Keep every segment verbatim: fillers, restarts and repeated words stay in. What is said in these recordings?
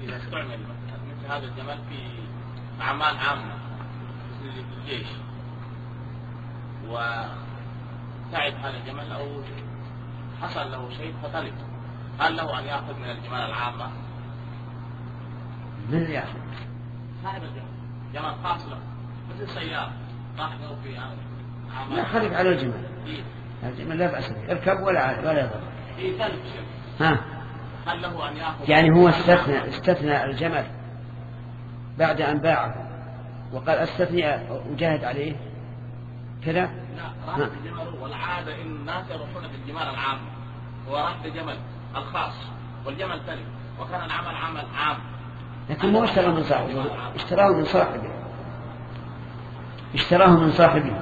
إذا استعمل مثل هذا الجمل في أعمال عامة مثل الجيش وتعب هذا الجمل أو حصل له شيء فتلف، هل له أن يأخذ من الجمال العامة؟ من يأخذ؟ صاحب الجمل، جمل خاص له مثل سيارة راح له في أعمال. لا خليك على الجمل. إيه؟ الجمل لا بأس به، اركب ولا ولا يضر. إيه تلف شيء. ها؟ هل له أن يأخذ؟ يعني هو استثنى استثنى الجمل بعد أن باعه وقال استثني وجاهد عليه كذا؟ لا راح بجمل، والعادة إن الناس يروحون بالجمال العامة وراح بجمل الخاص والجمل تلف وكان العمل عمل عام. لكن مو اشتراه من صاحبه، اشتراه من صاحبه اشتراه من صاحبه.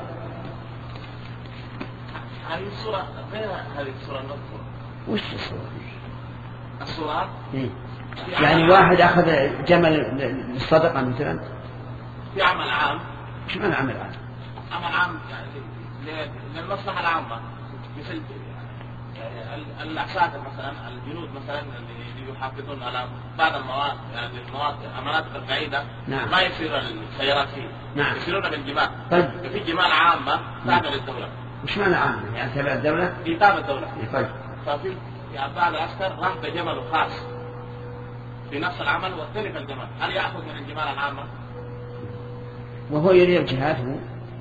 هذه الصورة غير هذه الصورة المذكورة. وش الصورة؟ الصورة إيه؟ يعني واحد أخذ جمل للصدقة مثلا في عمل عام. وش معنى عمل عام؟ عمل عام يعني للمصلحة العامة، مثل يعني العساكر مثلا، الجنود مثلا اللي يحافظون على بعض المواد، يعني المواد المناطق البعيدة. نعم. ما يصير السيارات فيه. نعم. يصيرون بالجمال. طيب. في جمال عامة تابع للدولة. وش معنى عامة؟ يعني تابع الدولة؟ في تابع الدولة. طيب. ففي يعني بعض العسكر راح بجمل خاص في نفس العمل واختلف الجمال، هل يأخذ من الجمال العامة؟ وهو يريد جهاته.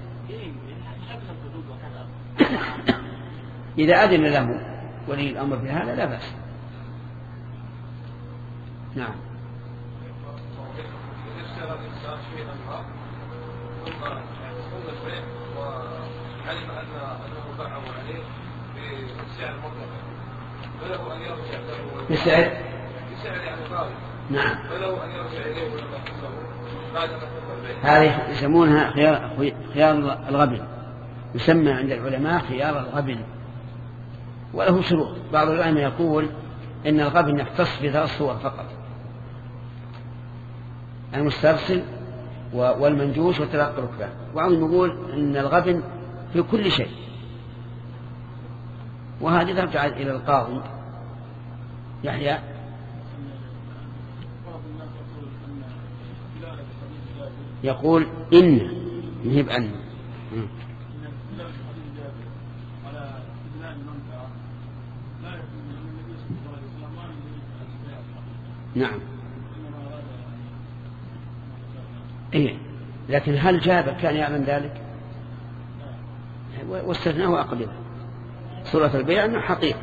إذا أذن له ولي الأمر بهذا لا بأس. نعم. علم أن أنه باعه عليه بسعر مطلق فله أن يرجع له بسعر بسعر يعني غالي. نعم. فله أن يرجع إليه ولما يحصله بعد ما تم البيع. هذه يسمونها خيار خيار الغبن، يسمى عند العلماء خيار الغبن، وله شروط. بعض العلماء يقول إن الغبن يختص بثلاث صور فقط: المسترسل والمنجوش وتلقي الركبان. وبعضهم يقول إن الغبن في كل شيء، وهذه ترجع إلى القاضي يحيى. يقول إن يهب أن نعم. إيه، لكن هل جابر كان يعلم ذلك؟ واستثناه أقبله صورة البيع أنه حقيقي.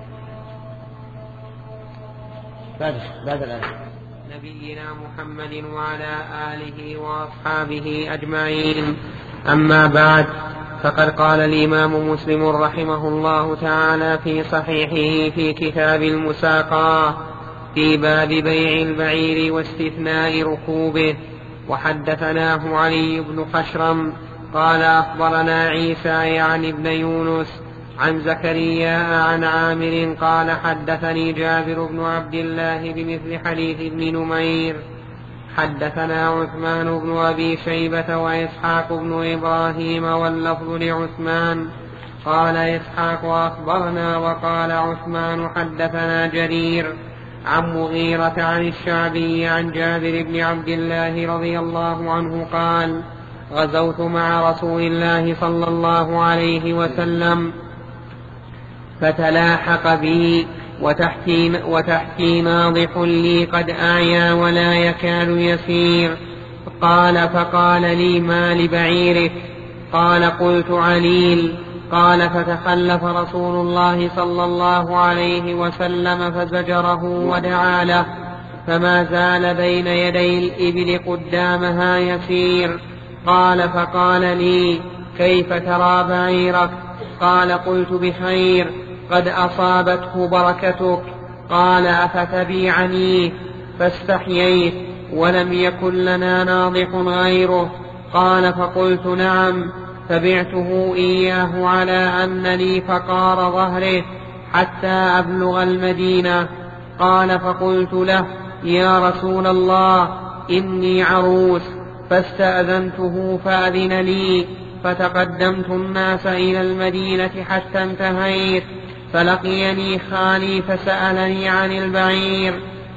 بعد بعد الآية. نبينا محمد وعلى آله وأصحابه أجمعين. أما بعد، فقد قال الإمام مسلم رحمه الله تعالى في صحيحه في كتاب المساقاة في باب بيع البعير واستثناء ركوبه: وحدثناه علي بن خشرم قال أخبرنا عيسى يعني ابن يونس عن زكريا عن عامر قال حدثني جابر بن عبد الله بمثل حديث ابن نمير. حدثنا عثمان بن أبي شيبة وإسحاق بن إبراهيم واللفظ لعثمان قال إسحاق أخبرنا وقال عثمان حدثنا جرير عن مغيرة عن الشعبي عن جابر بن عبد الله رضي الله عنه قال: غزوت مع رسول الله صلى الله عليه وسلم فتلاحق بي وتحتي, وتحتي ناضح لي قد أعيا ولا يكاد يسير. قال: فقال لي: ما لبعيرك؟ قال: قلت: عليل. قال: فتخلف رسول الله صلى الله عليه وسلم فزجره ودعا له، فما زال بين يدي الإبل قدامها يسير. قال: فقال لي: كيف ترى بعيرك؟ قال: قلت: بخير، قد أصابته بركتك. قال: أفتبيعني؟ فاستحييت ولم يكن لنا ناضح غيره. قال: فقلت: نعم. فبعته إياه على أن لي فقار ظهره حتى أبلغ المدينة. قال: فقلت له: يا رسول الله، إني عروس. فاستأذنته فأذن لي، فتقدمت الناس إلى المدينة حتى انتهيت، فلقيني خالي فسألني عن البعير،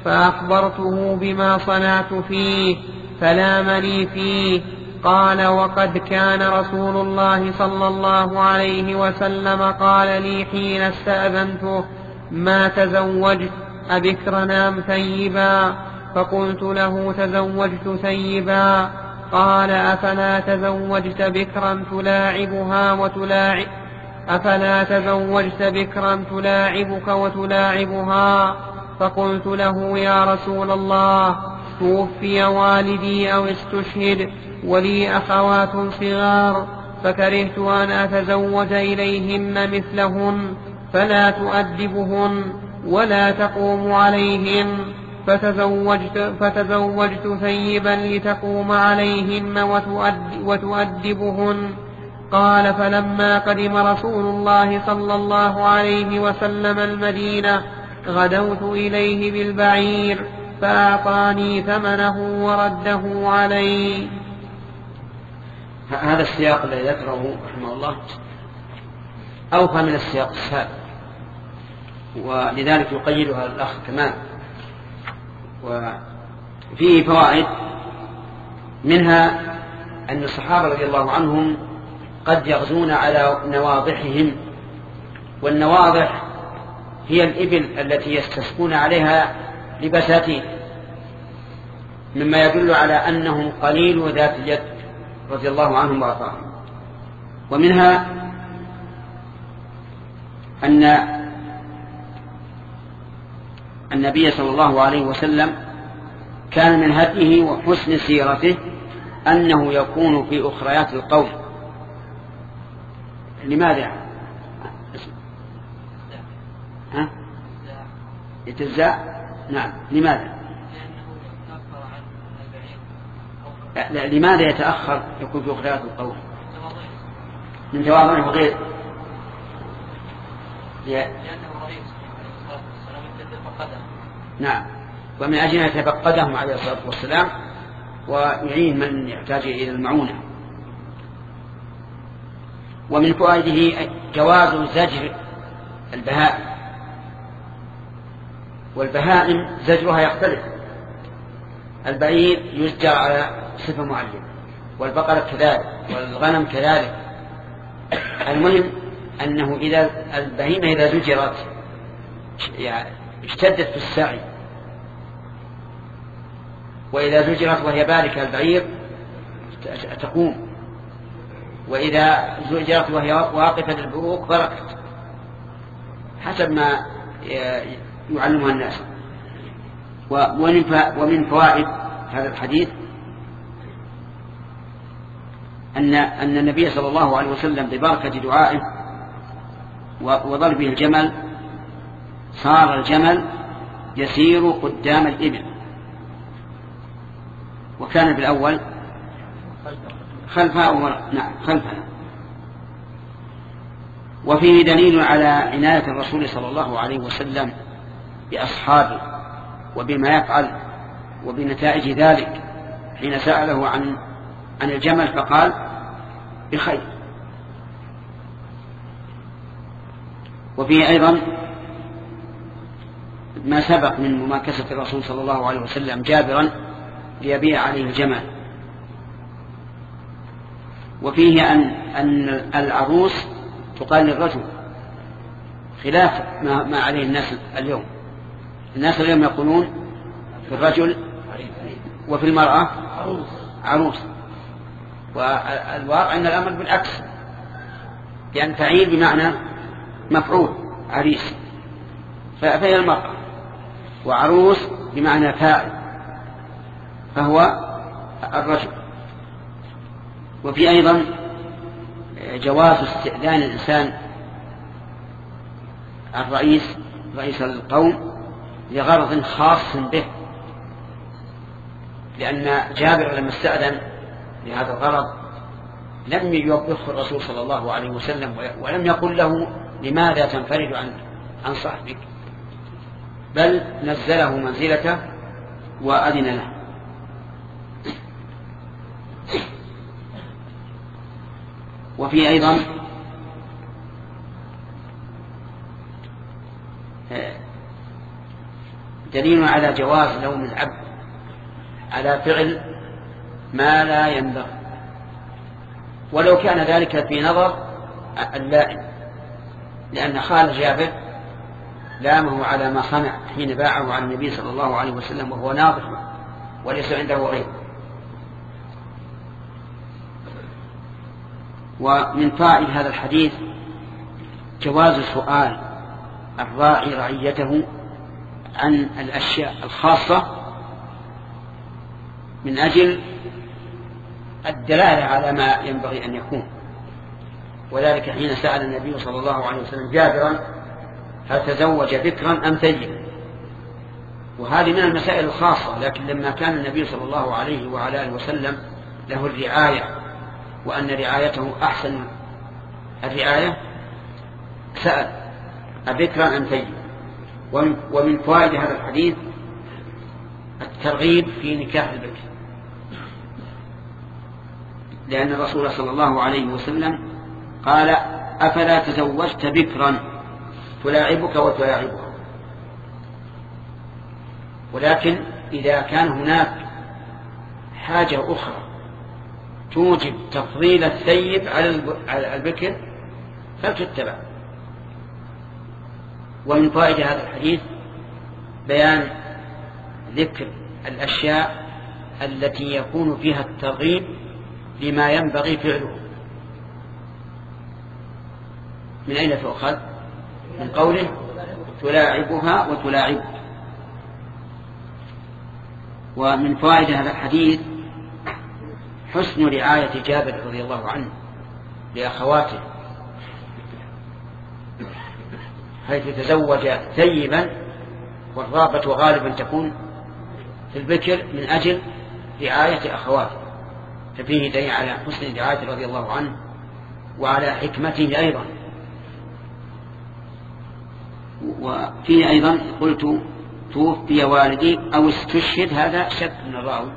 فأخبرته بما صنعت فيه فلامني فيه. قال: وقد كان رسول الله صلى الله عليه وسلم قال لي حين استأذنته: ما تزوجت أبكرا أم ثيبا؟ فقلت له: تزوجت ثيبا. قال: أفلا تزوجت بكرا تلاعبها وتلاعب أفلا تزوجت بكرا تلاعبك وتلاعبها؟ فقلت له: يا رسول الله، توفي والدي أو استشهد ولي أخوات صغار، فكرهت أن أتزوج إليهن مثلهن فلا تؤدبهن ولا تقوم عليهن، فتزوجت, فتزوجت ثيبا لتقوم عليهن وتؤدبهن. قال: فلما قدم رسول الله صلى الله عليه وسلم المدينة غدوت إليه بالبعير فأعطاني ثمنه ورده علي. هذا السياق الذي ذكره رحمه الله أوفى من السياق السابق، ولذلك يقيدها الأخ كمان. وفيه فوائد، منها أن الصحابة رضي الله عنهم قد يغزون على نواضحهم، والنواضح هي الإبل التي يستسقون عليها لبساتين، مما يدل على أنهم قليل ذات اليد رضي الله عنهم وارضاهم. ومنها أن النبي صلى الله عليه وسلم كان من هديه وحسن سيرته أنه يكون في أخريات القوم. لماذا؟ ها؟ يتزاع؟ نعم. لماذا؟ لا. لماذا يتأخر يكون في أخريات القوم؟ من تواضعه وغير نعم، ومن أجل أن يتفقدهم عليه الصلاة والسلام ويعين من يحتاج إلى المعونة. ومن فوائده جواز زجر البهائم، والبهائم زجرها يختلف. البعير يزجر على صفة معينة، والبقرة كذلك، والغنم كذلك. المهم أنه إذا البهيمة إذا زجرت يعني اشتدت في السعي، وإذا زجرت وهي باركة البعير تقوم، وإذا زجرت وهي واقفة البروق بركت، حسب ما يعلمها الناس. ومن فوائد هذا الحديث أن أن النبي صلى الله عليه وسلم ببركة دعائه وضربه الجمل صار الجمل يسير قدام الإبل، وكان بالأول خلفها ومر... نعم خلفها. وفيه دليل على عناية الرسول صلى الله عليه وسلم بأصحابه وبما يفعل وبنتائج ذلك، حين سأله عن عن الجمل فقال بخير. وفيه أيضا ما سبق من مماكسة الرسول صلى الله عليه وسلم جابرا ليبيع عليه الجمل. وفيه أن أن العروس تقال للرجل، خلاف ما, ما عليه الناس اليوم. الناس اليوم يقولون في الرجل وفي المرأة عروس، والواقع أن الأمر بالعكس، لأن فعيل بمعنى مفعول عريس، فهي المرأة، وعروس بمعنى فاعل فهو الرجل. وفي أيضا جواز استئذان الإنسان الرئيس رئيس القوم لغرض خاص به، لأن جابر لما استأذن لهذا الغرض لم يوبخه الرسول صلى الله عليه وسلم ولم يقل له لماذا تنفرد عن عن صاحبك، بل نزله منزلته وأذن له. وفي أيضا دليل على جواز لوم العبد على فعل ما لا ينبغي، ولو كان ذلك في نظر اللائم، لأن خال جابر لامه على ما صنع حين باعه على النبي صلى الله عليه وسلم وهو ناظر وليس عنده غيره. ومن فائدة هذا الحديث جواز سؤال الراعي رعيته عن الأشياء الخاصة من أجل الدلالة على ما ينبغي أن يكون، وذلك حين سأل النبي صلى الله عليه وسلم جابرا هل تزوج بكرا أم ثيبا، وهذه من المسائل الخاصة، لكن لما كان النبي صلى الله عليه وعلى آله وسلم له الرعاية وأن رعايته أحسن الرعاية سأل أبكرا أم ثيبا. ومن فوائد هذا الحديث الترغيب في نكاح البكر، لأن الرسول صلى الله عليه وسلم قال أفلا تزوجت بكرا تلاعبك وتلاعبها، ولكن إذا كان هناك حاجة أخرى توجب تفضيل الثيب على البكر فلتتبع. ومن فائدة هذا الحديث بيان ذكر الأشياء التي يكون فيها الترغيب لما ينبغي فعله. من أين تؤخذ؟ من قوله تلاعبها وتلاعب. ومن فائدة هذا الحديث حسن رعاية جابر رضي الله عنه لأخواته، حيث تزوج ثيبا، والرابة غالبا تكون في البكر من أجل رعاية أخواته، ففيه دليل على حسن رعاية رضي الله عنه وعلى حكمته أيضا. وفيه أيضا قلت توفي والدي أو استشهد، هذا شك من الراوي،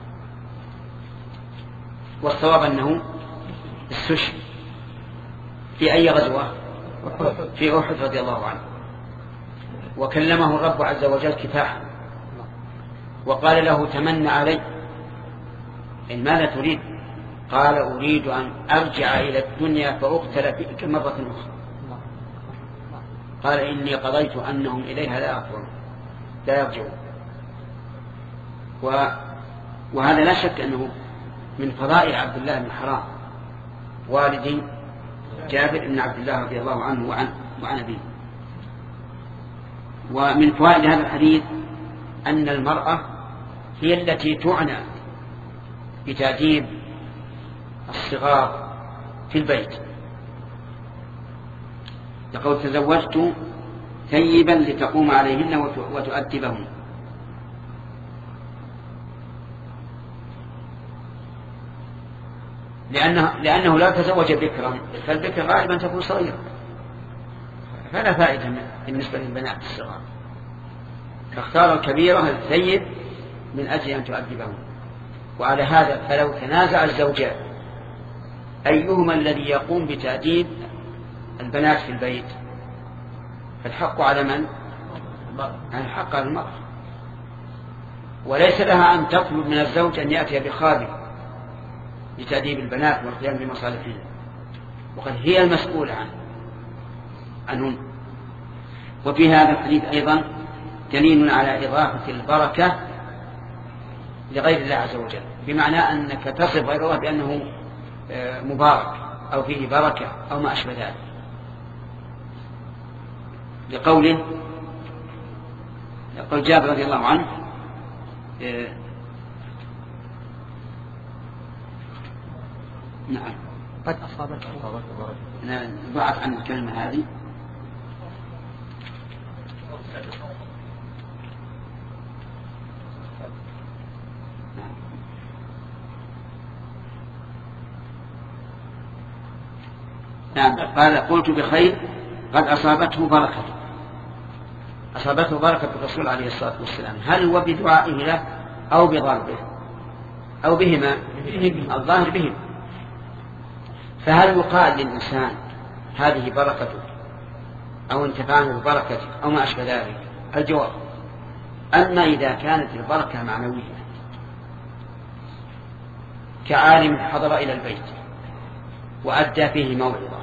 والصواب أنه استشهد. في أي غزوة؟ في أحد رضي الله عنه، وكلمه الرب عز وجل كفاحا وقال له تمنى علي، إن ماذا تريد؟ قال أريد أن أرجع إلى الدنيا فأقتل فيك مرة أخرى. قال إني قضيت أنهم إليها لا يرجعون لا يرجعون وهذا لا شك أنه من فضائل عبد الله بن حرام والدي جابر بن عبد الله رضي الله عنه وعن وعن أبيه. ومن فوائد هذا الحديث أن المرأة هي التي تعنى بتأديب الصغار في البيت، لقد تزوجت ثيبا لتقوم عليهن وتؤدبهن. لأنه, لأنه لا تزوج بكرا، فالبكر غالبا تكون صغيرة فلا فائدة بالنسبة للبنات الصغار، فاختار الكبيرة الثيب من أجل أن تؤدبهن. وعلى هذا فلو تنازع الزوجان أيهما الذي يقوم بتأديب البنات في البيت فالحق على من؟ الحق على المرأة، وليس لها أن تطلب من الزوج أن يأتي بخادم لتأديب البنات والقيام بمصالحهن، وقد هي المسؤولة عنه عنهن. وفي هذا الحديث أيضا دليل على إضافة البركة لغير الله عز وجل، بمعنى أنك تصف غير الله بأنه مبارك أو فيه بركة أو ما أشبه ذلك، لقوله يقول جابر رضي الله عنه نعم قد أصابته أنا ضعت عن الكلمة هذه. نعم قال قلت بخير قد أصابته بركة، أصابته بركة الرسول عليه الصلاة والسلام، هل هو بدعائه له أو بضربه أو بهما؟ الظاهر بهم. فهل يقال للإنسان هذه بركته أو انتفعنا ببركته أو ما أشبه ذلك؟ الجواب أما إذا كانت البركة معنوية كعالم حضر إلى البيت وأدى فيه موعظة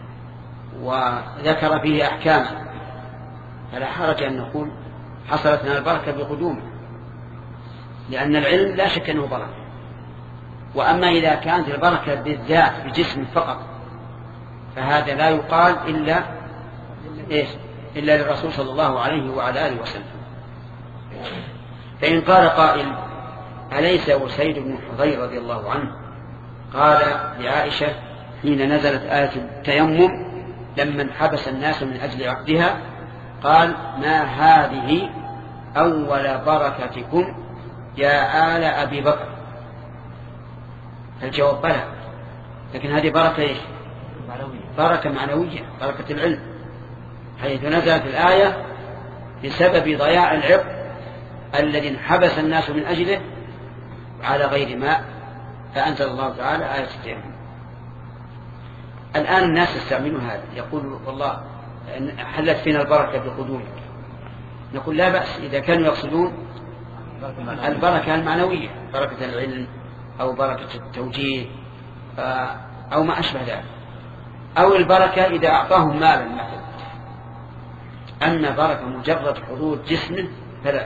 وذكر فيه أحكاما فلا حرج أن نقول حصلت لنا البركة بقدومه، لأن العلم لا شك أنه بركة. وأما إذا كانت البركة بالذات بجسم فقط فهذا لا يقال إلا إيش إلا للرسول صلى الله عليه وعلى آله وسلم. فإن قال قائل أليس أسيد بن حضير رضي الله عنه قال لعائشة حين نزلت آية التيمم لما انحبس الناس من أجل عقدها قال ما هذه أول بركتكم يا آل أبي بكر؟ الجواب بلى، لكن هذه بركة إيش؟ بركة معنوية، بركة العلم، حيث نزلت الآية بسبب ضياع العقد الذي انحبس الناس من أجله على غير ماء فأنزل الله تعالى آية التيمم. الآن الناس يستعملون هذا، يقول والله حلت فينا البركة بقدومك. نقول لا بأس إذا كانوا يقصدون البركة المعنوية، بركة العلم أو بركة التوجيه أو ما أشبه ذلك، أو البركة إذا أعطاهم مالا مثلا. أما بركة مجرد حضور جسمه فلا.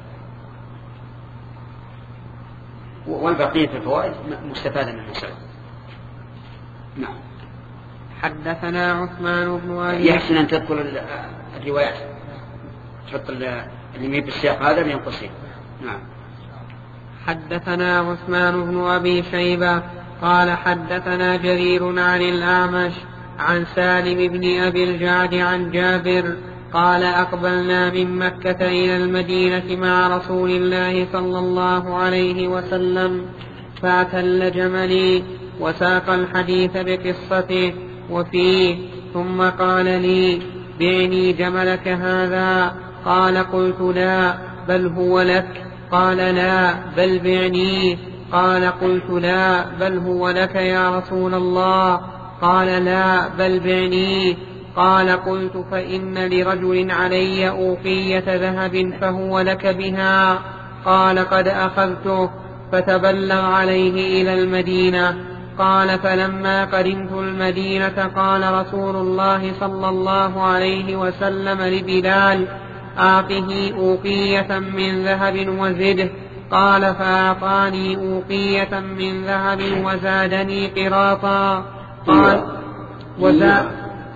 والبقية في الفوائد مستفادة من المسألة. نعم. حدثنا عثمان بن أبي يحسن أن تذكر الروايات، تحط اللي بالسياق هذا بين قوسين. نعم. حدثنا عثمان بن أبي شيبة قال حدثنا جرير عن الأعمش عن سالم بن أبي الجعد عن جابر قال أقبلنا من مكة إلى المدينة مع رسول الله صلى الله عليه وسلم فاعتل جملي وساق الحديث بقصته وفيه ثم قال لي بعني جملك هذا؟ قال قلت لا بل هو لك. قال لا بل بعني. قال قلت لا بل هو لك يا رسول الله. قال لا بل بعني. قال قلت فإن لرجل علي أوقية ذهب فهو لك بها. قال قد أخذته فتبلغ عليه إلى المدينة. قال فلما قدمت المدينة قال رسول الله صلى الله عليه وسلم لبلال أعطه أوقية من ذهب وزده. قال فأعطاني أوقية من ذهب وزادني قراطا. قال وزاد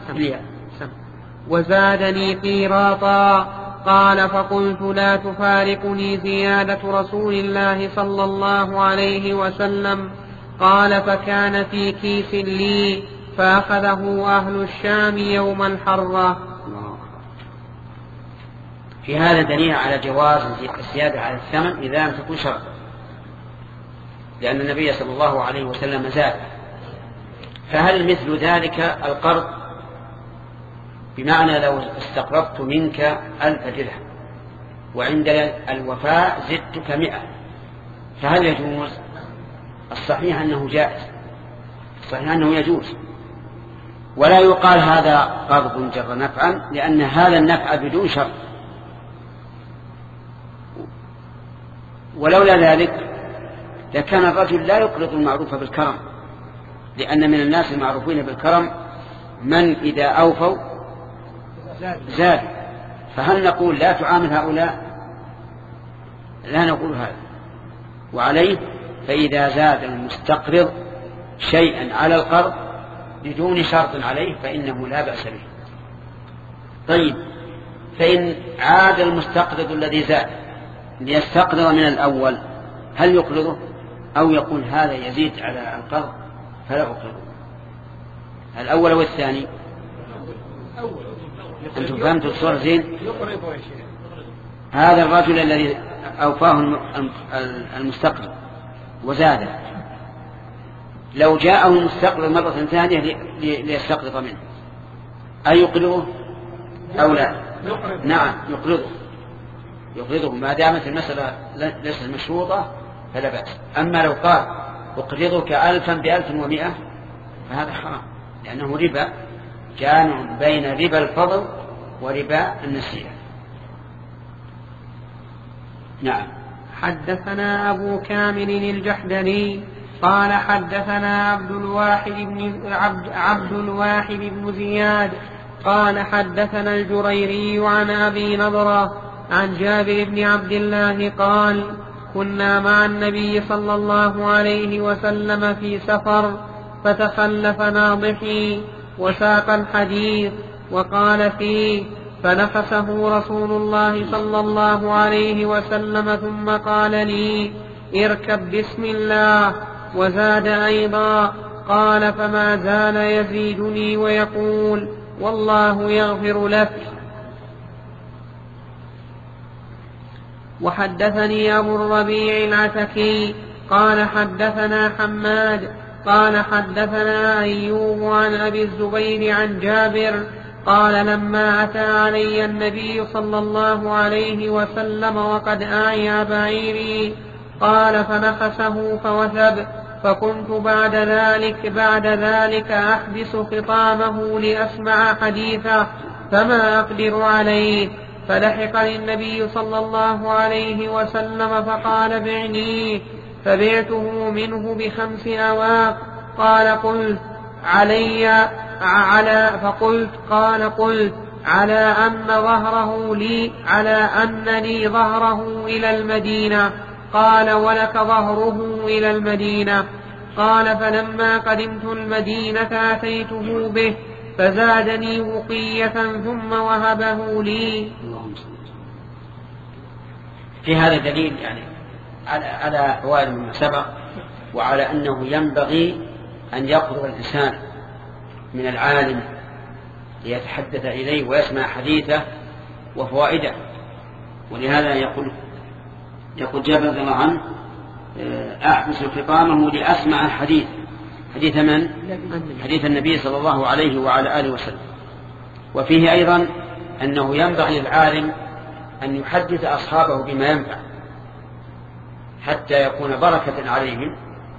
وزادني قيراطا. قال فقلت لا تفارقني زيادة رسول الله صلى الله عليه وسلم. قال فكان في كيس لي فأخذه أهل الشام يوم الحرة. في هذا دليل على جواز الزيادة على الثمن إذا لم تكن شرطا، لأن النبي صلى الله عليه وسلم زاد. فهل مثل ذلك القرض؟ بمعنى لو استقرضت منك ألف درهم وعند الوفاء زدتك مئة، فهل يجوز؟ الصحيح أنه جائز، الصحيح أنه يجوز، ولا يقال هذا قرض جر نفعا، لأن هذا النفع بدون شرط. ولولا ذلك لكان الرجل لا يقرض المعروف بالكرم، لأن من الناس المعروفين بالكرم من إذا أوفوا زاد. فهل نقول لا تعامل هؤلاء؟ لا نقول هذا. وعليه فإذا زاد المستقرض شيئا على القرض بدون شرط عليه فإنه لا بأس به. طيب، فإن عاد المستقرض الذي زاد ليستقرض من الأول هل يقرضه أو يقول هذا يزيد على القرض فلا أقرضه؟ الأول والثاني؟ أنتم فهمتوا الصورة زين؟ هذا الرجل الذي أوفاه المستقرض وزاد، لو جاءه المستقرض مرة ثانية ليستقرض منه أي يقرضه أو لا؟ نعم يقرضه، يقرضه ما دامت المسألة ليست مشروطة فلا بأس. أما لو قال أقرضك ألفا بألف ومئة فهذا حرام، لأنه ربا، جامع بين ربا الفضل وربا النسيئة. نعم. حدثنا أبو كامل الجحدري قال حدثنا عبد الواحد بن عبد, عبد الواحد بن زياد قال حدثنا الجريري عن أبي نضرة عن جابر بن عبد الله قال كنا مع النبي صلى الله عليه وسلم في سفر فتخلف ناضحي وساق الحديث وقال فيه فنفسه رسول الله صلى الله عليه وسلم ثم قال لي اركب بسم الله وزاد أيضا قال فما زال يزيدني ويقول والله يغفر لك. وحدثني أبو الربيع العتكي قال حدثنا حماد قال حدثنا أيوب عن أبي الزبير عن جابر قال لما أتى علي النبي صلى الله عليه وسلم وقد أعيا بعيري قال فنفسه فوثب فكنت بعد ذلك بعد ذلك أحبس خطامه لأسمع حديثه فما أقدر عليه فلحقني النبي صلى الله عليه وسلم فقال بعني فبعته منه بخمس أواق قال قلت علي على فقلت قال قلت على أن ظهره لي على أن لي ظهره إلى المدينة قال ولك ظهره إلى المدينة قال فلما قدمت المدينة أتيته به فزادني وقية ثم وهبه لي. في هذا دليل يعني على على فوائد مما سبق وعلى أنه ينبغي أن يقرب الإنسان من العالم ليتحدث إليه ويسمع حديثه وفوائده. ولهذا يقول يقول جابر رضي الله عنه أحبس خطامه لأسمع الحديث. حديث من؟ حديث النبي صلى الله عليه وعلى آله وسلم. وفيه أيضا أنه ينبغي للعالم أن يحدث أصحابه بما ينفع حتى يكون بركة عليهم.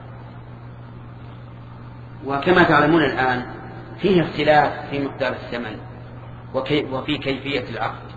وكما تعلمون الآن فيه اختلاف في مقدار الثمن وفي كيفية العقد.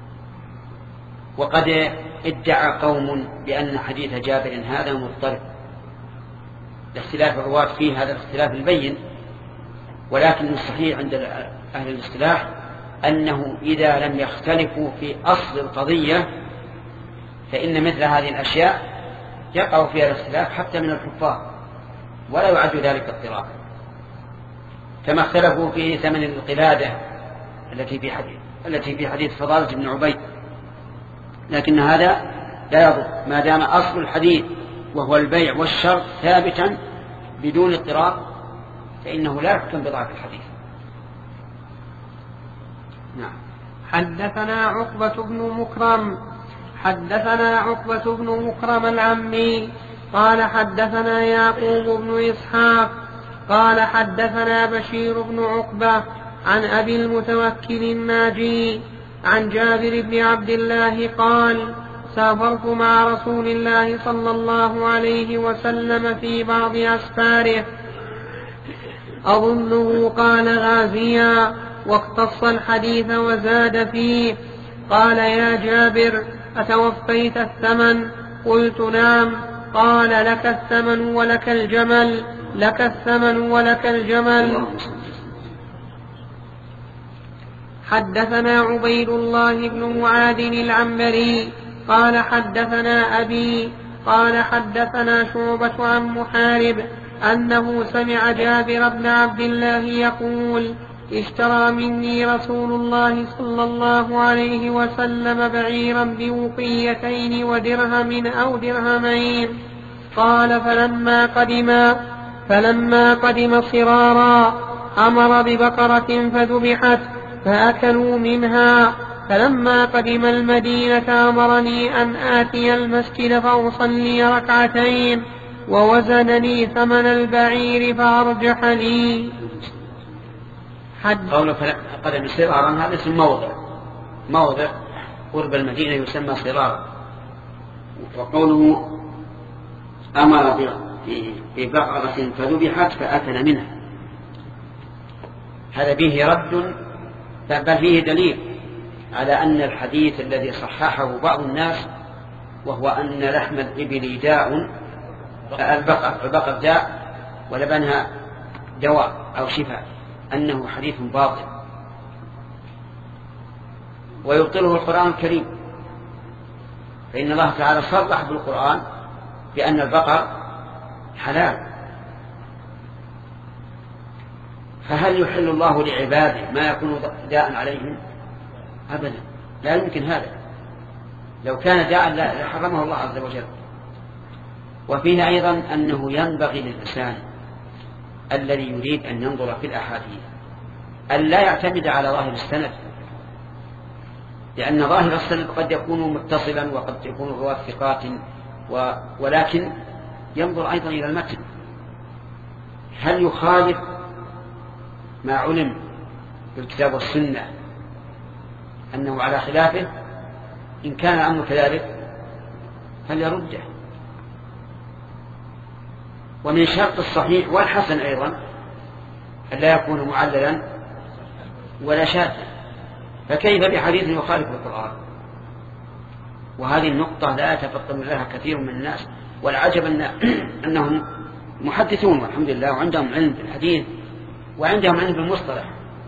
وقد ادعى قوم بأن حديث جابر هذا مضطرب لاختلاف الرواة فيه هذا الاختلاف البين. ولكن الصحيح عند أهل الاصطلاح أنه إذا لم يختلفوا في أصل القضية فإن مثل هذه الأشياء يقع فيها الاختلاف حتى من الحفاظ ولا يعد ذلك اضطرابا، كما اختلفوا في ثمن القلادة التي في حديث التي في حديث فضالة بن عبيد. لكن هذا لا يضر ما دام أصل الحديث وهو البيع والشرط ثابتا بدون اضطراب فإنه لا يحكم بضعف الحديث. نعم. حدثنا عقبة بن مكرم حدثنا عقبة بن مكرم العمي قال حدثنا يعقوب بن إسحاق قال حدثنا بشير بن عقبة عن أبي المتوكل الناجي عن جابر بن عبد الله قال سافرت مع رسول الله صلى الله عليه وسلم في بعض أسفاره أظنه قال غازيا واقتص الحديث وزاد فيه قال يا جابر أتوفيت الثمن؟ قلت نعم. قال لك الثمن ولك الجمل لك الثمن ولك الجمل. حدثنا عبيد الله بن معاذ العنبري قال حدثنا أبي قال حدثنا شعبة عن محارب أنه سمع جابر بن عبد الله يقول اشترى مني رسول الله صلى الله عليه وسلم بعيرا بوقيتين ودرهم أو درهمين. قال فلما قدم فلما قدم صرارا أمر ببقرة فذبحت فأكلوا منها. فلما قدم المدينة أمرني أن آتي المسجد فأصلي ركعتين ووزنني ثمن البعير فأرجح لي. قوله قدم صرارا هذا اسم موضع موضع قرب المدينة يسمى صرارا. وقوله أمر ببقرة فذبحت فأكل منها هذا به رد بل فيه دليل على أن الحديث الذي صححه بعض الناس وهو أن لحم الإبل داء، البقر البقر داء ولبنها دواء أو شفاء، أنه حديث باطل ويبطله القرآن الكريم، فإن الله تعالى صرح بالقرآن بأن البقر حلال. فهل يحل الله لعباده ما يكون داء عليهم؟ أبدا، لا يمكن هذا. لو كان داء لحرمه الله عز وجل. وفيه أيضا أنه ينبغي للإنسان الذي يريد أن ينظر في الأحاديث أن لا يعتمد على ظاهر السند، لأن ظاهر السند قد يكون متصلا وقد يكون رواة ثقات، ولكن ينظر أيضا إلى المتن، هل يخالف ما علم بالكتاب والسنة أنه على خلافه؟ إن كان الأمر كذلك فليرده. ومن شرط الصحيح والحسن أيضا أن لا يكون معللا ولا شاذا، فكيف بحديث يخالف القرآن؟ وهذه النقطة لا يتفطن لها كثير من الناس، والعجب أن أنهم محدثون والحمد لله، وعندهم علم بالحديث وعندهم علم بالمصطلح،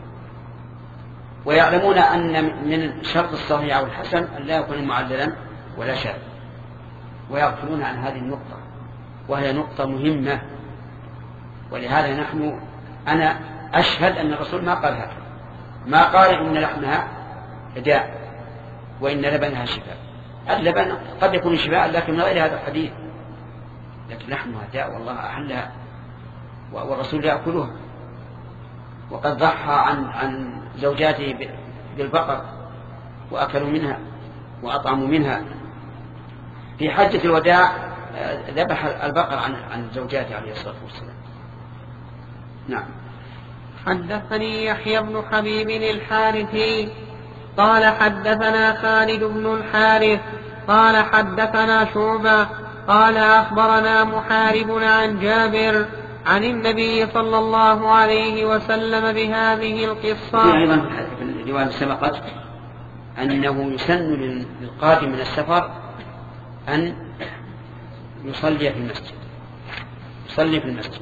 ويعلمون أن من شرط الصحيح أو الحسن أن لا يكون معللا ولا شاذ، ويغفلون عن هذه النقطة، وهي نقطة مهمة. ولهذا نحن أنا أشهد أن الرسول ما قال هذا، ما قال إن لحمها داء وإن لبنها شفاء. اللبن قد يكون شفاء لكن من غير هذا الحديث، لكن لحمها داء والله أحلها والرسول يأكلها، وقد ضحى عن عن زوجاته بالبقر وأكلوا منها وأطعموا منها. في حجة الوداع ذبح البقر عن عن زوجاته عليه الصلاة والسلام. نعم. حدثني يحيى بن حبيب الحارثي قال حدثنا خالد بن الحارث قال حدثنا شعبة قال أخبرنا محارب عن جابر عن النبي صلى الله عليه وسلم بهذه القصة. أيضا في الرواية سبقت أنه يسن للقادم من السفر أن يصلي في المسجد، يصلي في المسجد،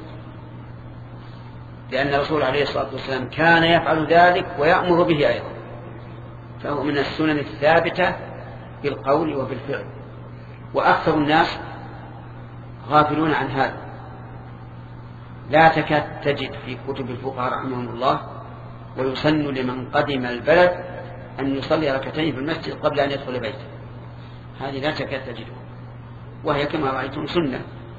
لأن الرسول عليه الصلاة والسلام كان يفعل ذلك ويأمر به أيضا، فهو من السنن الثابتة بالقول وبالفعل، وأكثر الناس غافلون عن هذا. لا تكاد تجد في كتب الفقهاء رحمهم الله ويسن لمن قدم البلد أن يصلي ركعتين في المسجد قبل أن يدخل بيته، هذه لا تكاد تجده، وهي كما رأيتم سنة.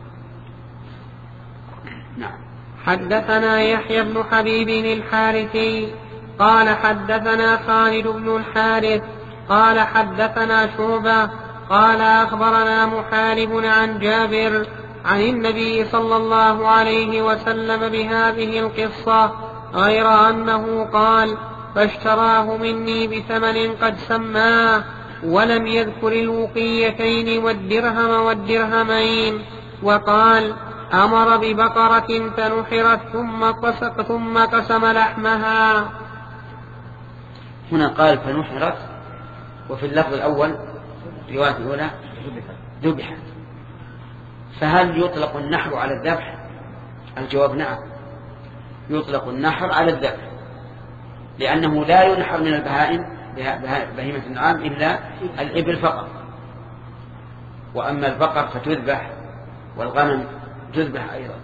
نعم. حدثنا يحيى بن حبيب الحارثي قال حدثنا خالد بن الحارث قال حدثنا شعبة قال أخبرنا محارب عن جابر عن النبي صلى الله عليه وسلم بهذه القصة، غير أنه قال فاشتراه مني بثمن قد سماه، ولم يذكر الوقيتين والدرهم والدرهمين، وقال أمر ببقرة فنحرت ثم قسم, ثم قسم لحمها. هنا قال فنحرت، وفي اللفظ الأول رواية الأولى ذبحت. فهل يطلق النحر على الذبح؟ الجواب نعم، يطلق النحر على الذبح، لأنه لا ينحر من البهائم بهيمة النعام إلا الإبل فقط، وأما البقر فتذبح والغنم تذبح أيضا،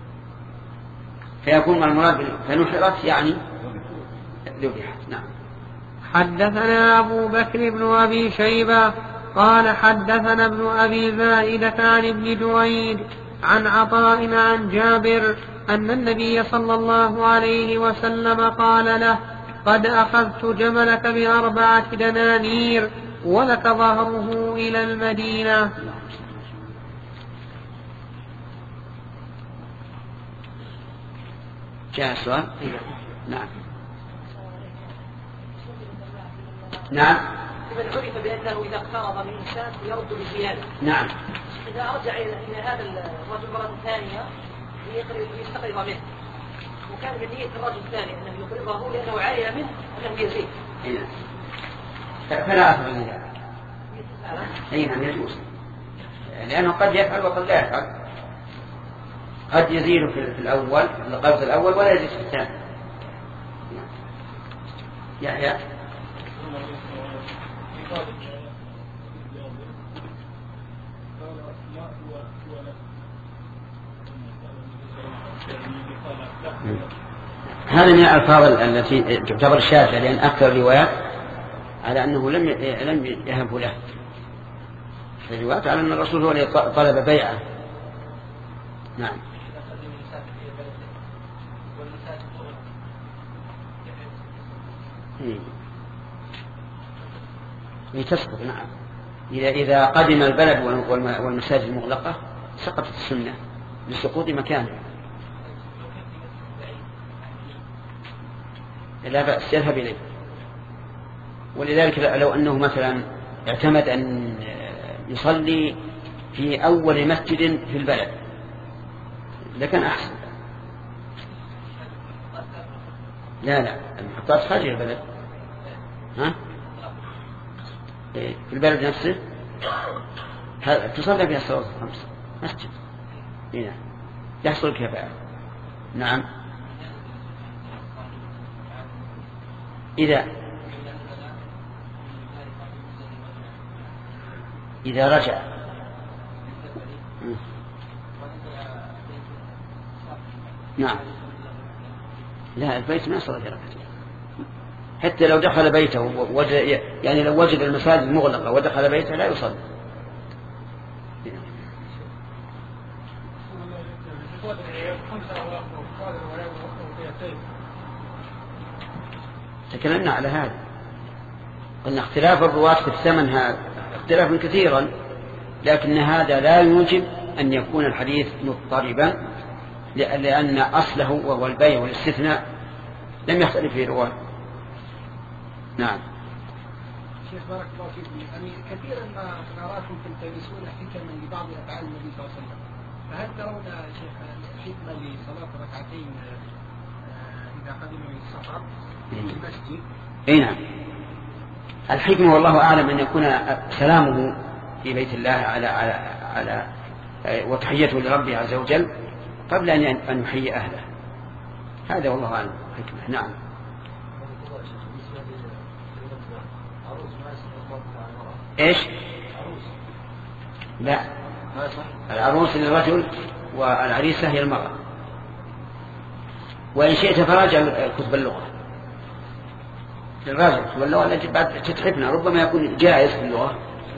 فيكون المراد فنحرت يعني ذبحت. نعم. حدثنا أبو بكر بن أبي شيبة قال حدثنا ابن أبي زائدة عن ابن جريج عن عطاء عن جابر أن النبي صلى الله عليه وسلم قال له قد أخذت جملك بأربعة دنانير ولك ظهره إلى المدينة. جاء سؤال؟ نعم. نعم. من عرف بأنه إذا اقترض من إنسان يرد بزيادة. نعم. إذا رجع إلى هذا الرجل مرة ثانية يستقرض منه، وكان بنية الرجل الثاني أنه يقرضه لأنه علم منه أنه يزيد. فلا أثر من ذلك. أي نعم يجوز. لأنه قد يفعل وقد لا يفعل، قد يزيد في الأول في القبض الأول ولا يزيد في الثاني. يحيى هذا من الألفاظ التي تعتبر شاذة، لأن أكثر الروايات على أنه لم لم يهب له، الروايات على أن الرسول هو الذي طلب بيعه. نعم. تسقط. نعم. إذا إذا قدم البلد والمساجد مغلقة سقطت السنة لسقوط مكانه. لا بأس يذهب إليه. ولذلك لو أنه مثلا اعتمد أن يصلي في أول مسجد في البلد لكان أحسن. لا لا المحطات خارج البلد. ها؟ في البلد نفسه تصلي فيها الصلاة الخمس مسجد هنا يحصل كفاءة. نعم. إذا إذا رجع نعم. لا البيت ما صلى في ركعتين، حتى لو دخل بيته وجد يعني لو وجد المساجد مغلقة ودخل بيته لا يصلي. تكلمنا على هذا، قلنا اختلاف الرواة في الثمن هذا اختلافا كثيرا، لكن هذا لا يوجب أن يكون الحديث مضطربا، لأن أصله وهو البيع والاستثناء لم يختلف فيه الرواة. نعم. شيخ بارك الله فيكم، يعني كثيرا ما نراكم تلتمسون حكما لبعض أفعال النبي صلى الله عليه وسلم، فهل ترون شيخ حكمة لصلاة ركعتين إذا قدموا من السفر في المسجد؟ اي نعم. الحكمة والله أعلم أن يكون سلامه في بيت الله على على على وتحيته لربه عز وجل قبل أن أن يحيي أهله، هذا والله أعلم حكمة. نعم. إيش؟ لا العروس للرجل والعريسة هي المرأة. وإن شئت فراجع كتب اللغة للراجل كتب اللغة التي بعد تتحفنا ربما يكون جائز في اللغة.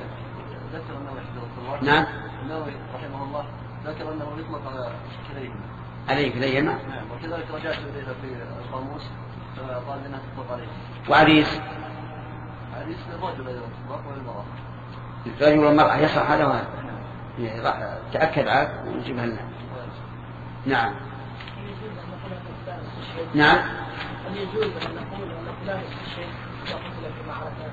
نعم. النووي رحمه الله ذكر أنه يطلق على كليهما. عليه كليهما. نعم. وكذلك رجعت إليه في القاموس قال لنا تطلق عليه. وعريس؟ عريس الرجل أيضا تطلق والمرأة. الرجل والمرأة يصح هذا وهذا. تأكد عاد ونجيبها لنا. نعم. نعم. هل يجوز أن نقول أن فلان الشيخ يقتل في معركة؟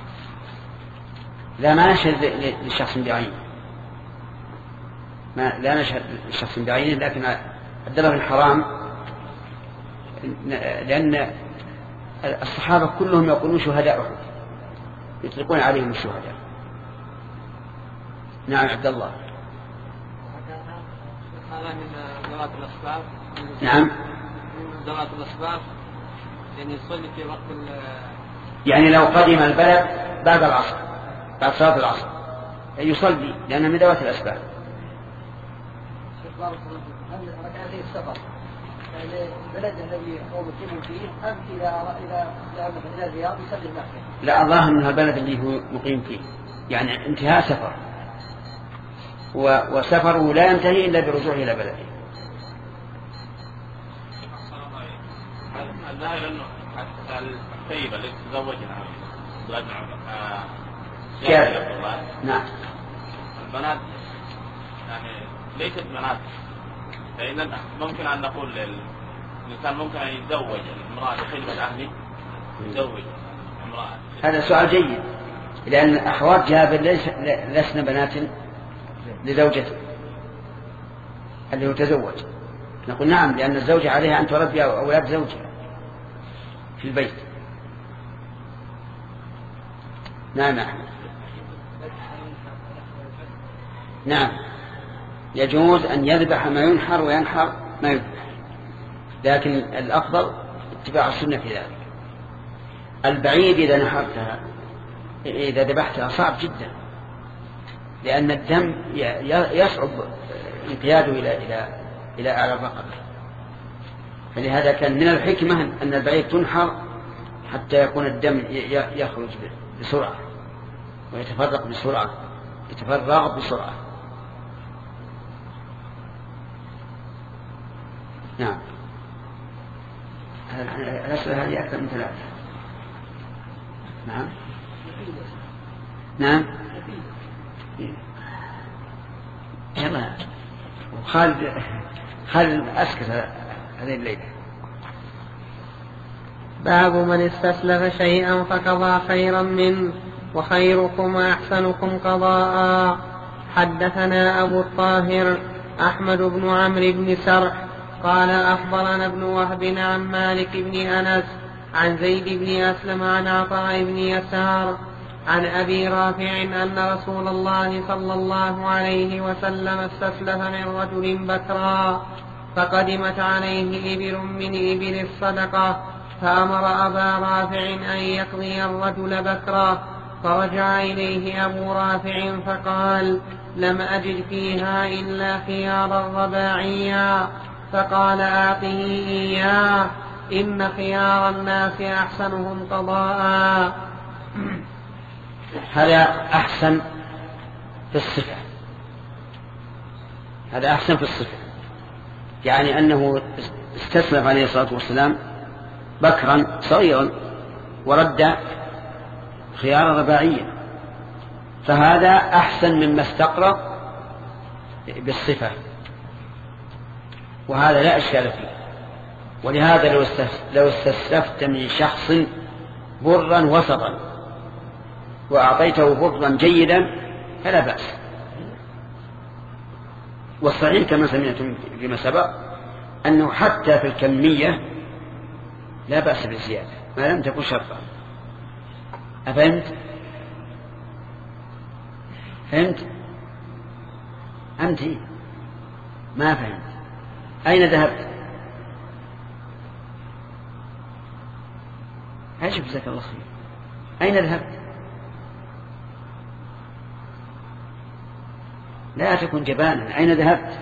لا ما نشهد لشخص بعينه، ما لا نشهد لشخص بعينه، لكن الدرجة الحرام لأن الصحابة كلهم يقولون شهداء أحد يطلقون عليهم الشهداء. نعم عبد الله. هذا من ذوات الأسباب. نعم. من ذوات الأسباب يعني يصلي في وقت يعني لو قدم البلد بعد العصر بعد صلاة العصر يصلي لأنه من ذوات الأسباب. هل ركعتي السفر البلد الذي هو مقيم فيه أم إذا إذا ذهب إلى الرياض يصلي هناك؟ لا الله من البلد اللي هو مقيم فيه، يعني انتهاء سفر وسفره لا ينتهي إلا برجوعه إلى بلده. الظاهر أنه الطيبة التي تزوجها جاء. نعم. البنات يعني ليست بنات، فإن ممكن أن نقول الإنسان ممكن أن يتزوج المرأة بخدمة أهله، يتزوج امرأة. هذا سؤال جيد، لأن أخوات جابر لسن بنات لزوجته اللي هو تزوج. نقول نعم، لأن الزوجة عليها أن تربي أولاد زوجها في البيت. نعم أحمد. نعم يجوز أن يذبح ما ينحر وينحر ما يذبح، لكن الأفضل اتباع السنة في ذلك. البعيد إذا نحرتها إذا ذبحتها صعب جدا، لأن الدم يصعب انقياده إلى إلى إلى أعلى الرقبة، فلهذا كان من الحكمة أن البعيد تنحر حتى يكون الدم يخرج بسرعة ويتفرق بسرعة يتفرغ بسرعة. نعم الأسئلة هذه أكثر من ثلاثة. نعم نعم يلا وخالد خالد أسكت هذه الليلة. باب من استسلف شيئا فقضى خيرا منه وخيركم أحسنكم قضاء. حدثنا أبو الطاهر أحمد بن عمرو بن سرح قال أخبرنا ابن وهب عن مالك بن أنس عن زيد بن أسلم عن عطاء بن يسار عن أبي رافع أن رسول الله صلى الله عليه وسلم استسلف من رجل بكرا فقدمت عليه إبل من إبل الصدقة فأمر أبا رافع أن يقضي الرجل بكرا، فرجع إليه أبو رافع فقال لم أجد فيها إلا خيارا رباعيا، فقال أعطه إياه إن خيار الناس أحسنهم قضاء. هذا أحسن في الصفة، هذا أحسن في الصفة، يعني أنه استسلف عليه الصلاة والسلام بكرا صغيرا ورد خيارا رباعيا، فهذا أحسن مما استقرض بالصفة، وهذا لا إشكال فيه. ولهذا لو استسلفت من شخص برا وسطا وأعطيته برا جيدا فلا بأس. والصحيح كما سمعتم فيما سبق أنه حتى في الكمية لا بأس بالزيادة ما لم تكن شرطا. أفهمت؟ فهمت؟ أنت ما فهمت. أين ذهبت؟ عجب جزاك الله خير. أين ذهبت؟ لا تكن جبانا. أين ذهبت؟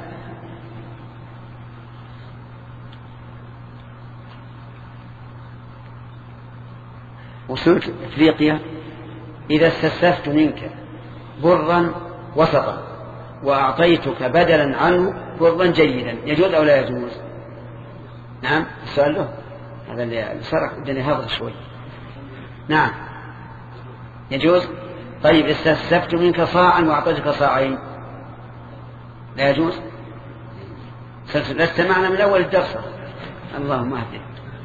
وصلت إفريقيا إذا استسلفت منك برا وسطا وأعطيتك بدلا عنه برا جيدا يجوز أو لا يجوز؟ نعم السؤال له هذا اللي سرق الدنيا هذا شوي. نعم يجوز. طيب استسلفت منك صاعا وأعطيتك صاعين لا يجوز؟ لست معنا من أول الدرس. اللهم اهدنا.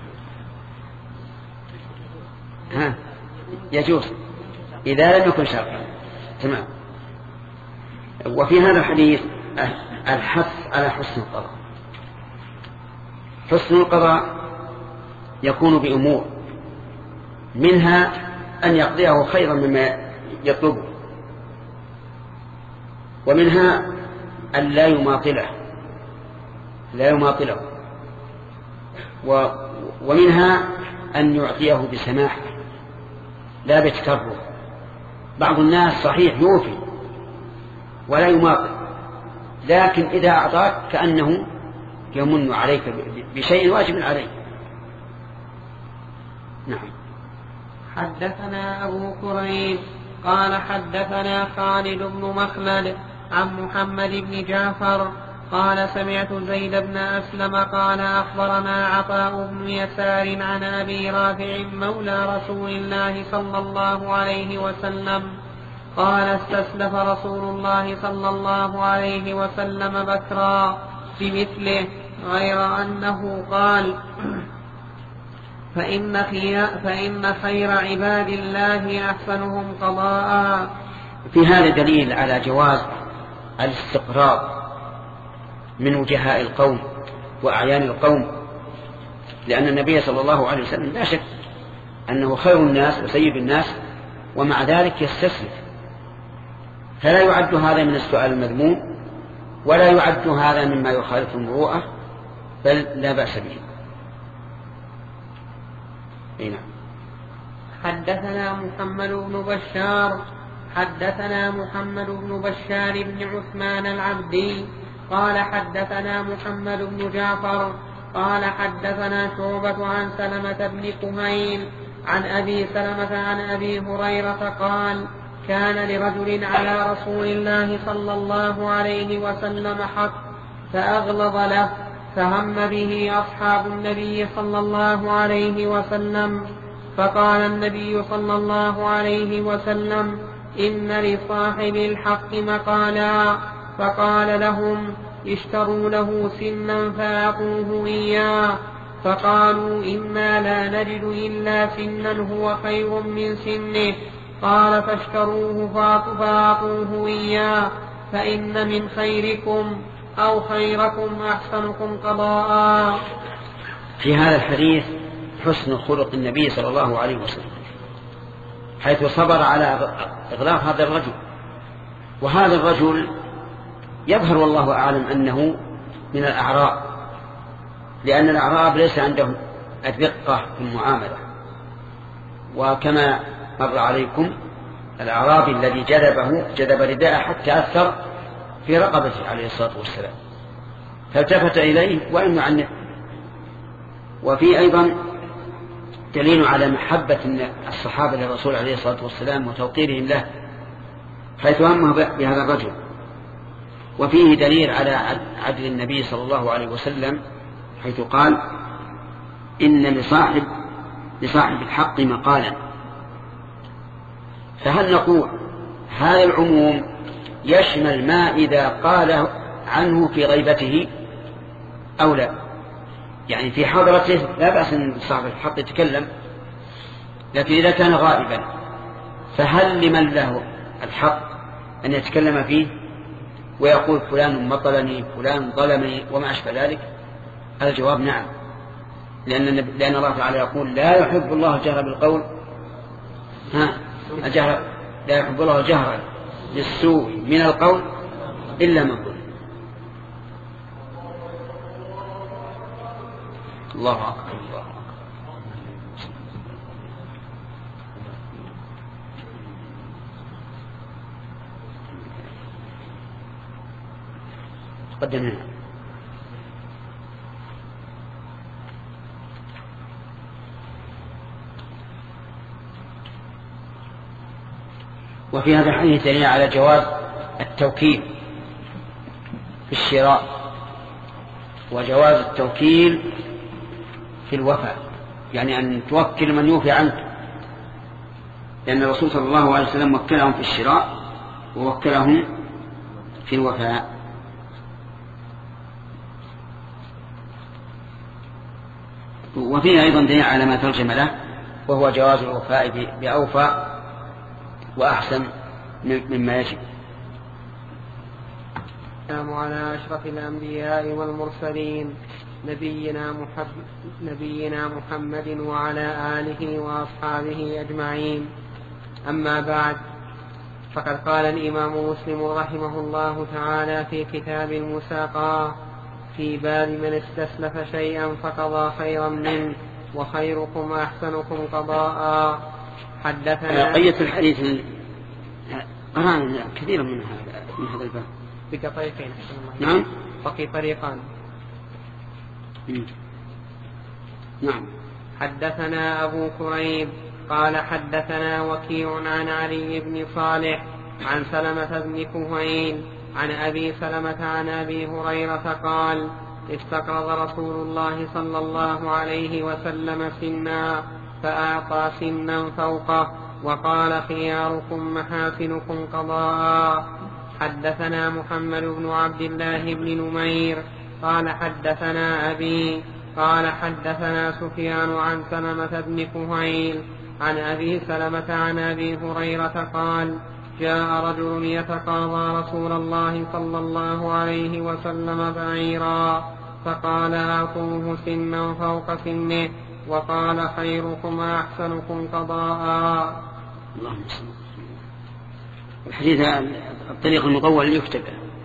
ها يجوز إذا لم يكن شرطا. تمام. وفي هذا الحديث الحث على حسن القضاء. حسن القضاء يكون بأمور، منها أن يقضيه خيرا مما يطلبه، ومنها أن لا يماطله لا يماطله ومنها أن يعطيه بسماح لا بتكرر. بعض الناس صحيح يوفي ولا يماطل، لكن إذا أعطاك كأنه يمن عليك بشيء واجب عليه. نعم. حدثنا أبو كريب قال حدثنا خالد بن مخلد عن محمد بن جعفر قال سمعت زيد بن أسلم قال أخبرنا عطاء بن يسار عن أبي رافع مولى رسول الله صلى الله عليه وسلم قال استسلف رسول الله صلى الله عليه وسلم بكرا بمثله غير أنه قال فإن, فإن خير عباد الله أحسنهم قضاء. في هذا دليل على جواز الاستقراض من وجهاء القوم وأعيان القوم، لأن النبي صلى الله عليه وسلم لا شك أنه خير الناس وسيد الناس، ومع ذلك يستسلف. فلا يعد هذا من السؤال المذموم ولا يعد هذا مما يخالف المروءة، بل لا بأس به. نعم. حدثنا محمد بن بشار حدثنا محمد بن بشار بن عثمان العبدي قال حدثنا محمد بن جعفر قال حدثنا شعبة عن سلمة بن كهيل عن أبي سلمة عن أبي هريرة قال كان لرجل على رسول الله صلى الله عليه وسلم حق فأغلظ له فهم به أصحاب النبي صلى الله عليه وسلم، فقال النبي صلى الله عليه وسلم إن لصاحب الحق مقالا، فقال لهم اشتروا له سنا فأعطوه إياه، فقالوا إنا لا نجد إلا سنا هو خير من سنه، قال فاشتروه فأعطوه إياه، فإن من خيركم أو خيركم أحسنكم قضاء. في هذا الحديث حسن خلق النبي صلى الله عليه وسلم، حيث صبر على إغلاق هذا الرجل. وهذا الرجل يظهر والله أعلم أنه من الأعراب، لأن الأعراب ليس عندهم الدقة في المعاملة. وكما مر عليكم الأعرابي الذي جذبه جذب رداءه حتى أثر في رقبته عليه الصلاة والسلام، فالتفت إليه وإن عنه. وفي أيضا دليل على محبة الصحابة للرسول عليه الصلاة والسلام وتوقيرهم له، حيث همه بهذا الرجل. وفيه دليل على عدل النبي صلى الله عليه وسلم، حيث قال إن لصاحب لصاحب الحق مقالا. فهل نقول هذا العموم يشمل ما إذا قال عنه في غيبته أو لا؟ يعني في حضرته لا بأس أن صاحب الحق يتكلم، لكن إذا كان غائبا فهل لمن له الحق أن يتكلم فيه ويقول فلان مطلني فلان ظلمني وما أشبه ذلك؟ الجواب نعم، لأن, لأن الله تعالى يقول لا يحب الله الجهر بالقول ها الجهر لا يحب الله الجهر بالسوء من القول إلا من ظلم. الله أكبر الله أكبر. تقدمنا. وفي هذا الحديث دليل على جواز التوكيل في الشراء وجواز التوكيل في الوفاء، يعني أن توكل من يوفي عنك، لأن الرسول صلى الله عليه وسلم وكلهم في الشراء ووكلهم في الوفاء. وفيه أيضا دليل على ما ترجم له، وهو جواز الوفاء بأوفى وأحسن مما يجب. السلام على أشرف الأنبياء والمرسلين نبينا محمد, نبينا محمد وعلى آله وأصحابه أجمعين. أما بعد، فقد قال الإمام مسلم رحمه الله تعالى في كتاب المساقاة في باب من استسلف شيئا فقضى خيرا منه وخيركم أحسنكم قضاء. حدثنا قية الحديث قرأنا كثيرا من هذا من هذا الباب بطريقين. نعم بقي طريقان. نعم. حدثنا أبو كريب قال حدثنا وكيع عن علي بن صالح عن سلمة بن كهيل عن أبي سلمة عن أبي هريرة قال استقرض رسول الله صلى الله عليه وسلم سنا فأعطى سنا فوقه وقال خياركم محاسنكم قضاء. حدثنا محمد بن عبد الله بن نمير قال حدثنا أبي قال حدثنا سفيان عن سلمة بن كهيل عن أبي سلمة عن أبي هريرة قال جاء رجل يتقاضى رسول الله صلى الله عليه وسلم بعيرا فقال أعطوه سنا فوق سنه وقال خيركم أحسنكم قضاء. الحديث الطريق المطول يكتب.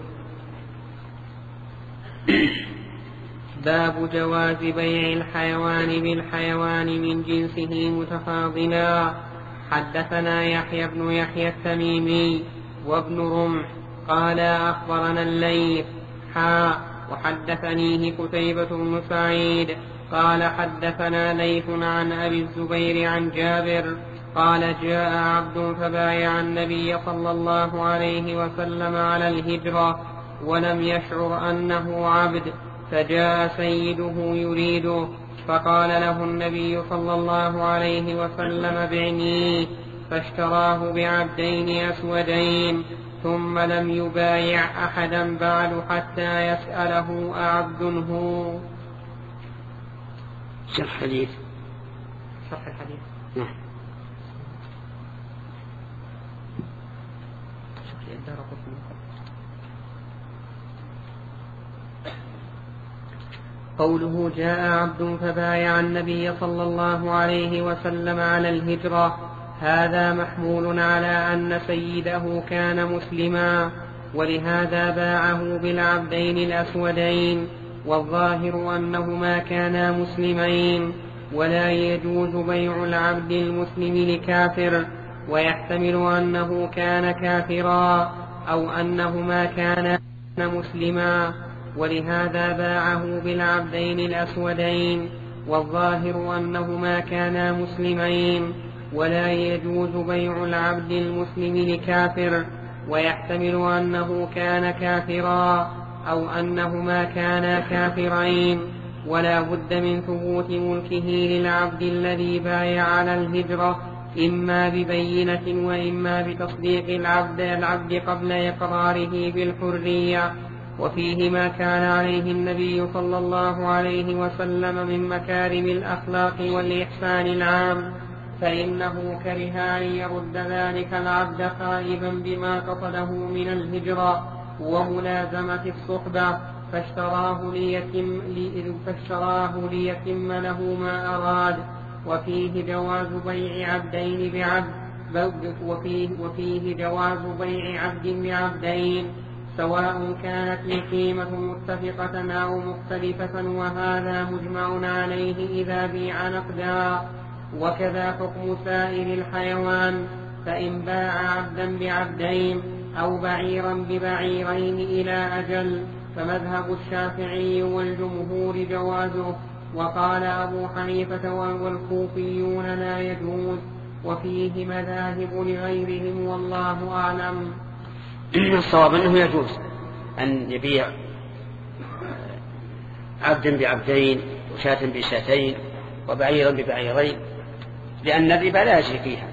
باب جواز بيع الحيوان بالحيوان من جنسه متفاضلا. حدثنا يحيى بن يحيى التميمي وابن رمح قال أخبرنا الليث حا وحدثنيه قتيبة بن سعيد قال حدثنا ليث عن أبي الزبير عن جابر قال جاء عبد فبايع النبي صلى الله عليه وسلم على الهجرة ولم يشعر أنه عبد، فجاء سيده يريده فقال له النبي صلى الله عليه وسلم بعنيه، فاشتراه بعبدين أسودين ثم لم يبايع أحدا بعد حتى يسأله أعبد هو. شرح الحديث. شرح الحديث. نعم. قوله جاء عبد فبايع النبي صلى الله عليه وسلم على الهجرة، هذا محمول على أن سيده كان مسلما، ولهذا باعه بالعبدين الأسودين، والظاهر أنهما كانا مسلمين، ولا يجوز بيع العبد المسلم لكافر، ويحتمل أنه كان كافرا أو أنهما كانا مسلما، ولهذا باعه بالعبدين الأسودين، والظاهر أنهما كانا مسلمين، ولا يجوز بيع العبد المسلم لكافر، ويحتمل أنه كان كافرا أو أنهما كانا كافرين، ولا بد من ثبوت ملكه للعبد الذي بايع على الهجرة، إما ببينة وإما بتصديق العبد العبد قبل إقراره بالحرية. وفيه ما كان عليه النبي صلى الله عليه وسلم من مكارم الأخلاق والإحسان العام، فإنه كره أن يرد ذلك العبد خائبا بما قصده من الهجرة وملازمة الصحبة، فاشتراه ليتم, فاشتراه ليتم له ما أراد. وفيه جواز بيع عبدين بعبد وفيه, وفيه جواز بيع عبد بعبدين سواء كانت القيمة متفقة أو مختلفة، وهذا مجمع عليه إذا بيع نقدا. وكذا حكم سائر الحيوان، فإن باع عبدا بعبدين أو بعيرا ببعيرين إلى أجل فمذهب الشافعي والجمهور جوازه، وقال أبو حنيفة والكوفيون لا يجوز، وفيه مذاهب لغيرهم والله أعلم. الصواب أنه يجوز أن يبيع عبدا بعبدين وشاة بشاتين وبعيرا ببعيرين، لأن الربا لا يجري فيها،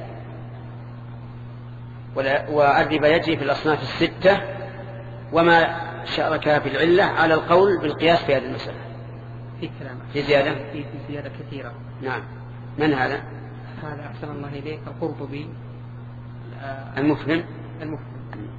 والربا يجري في الأصناف الستة وما شارك في العلة على القول بالقياس في هذه المسألة. في كلام في زيادة في زيادة كثيرة. نعم. من هذا؟ هذا أحسن الله إليك القرطبي المفهم. المفهم.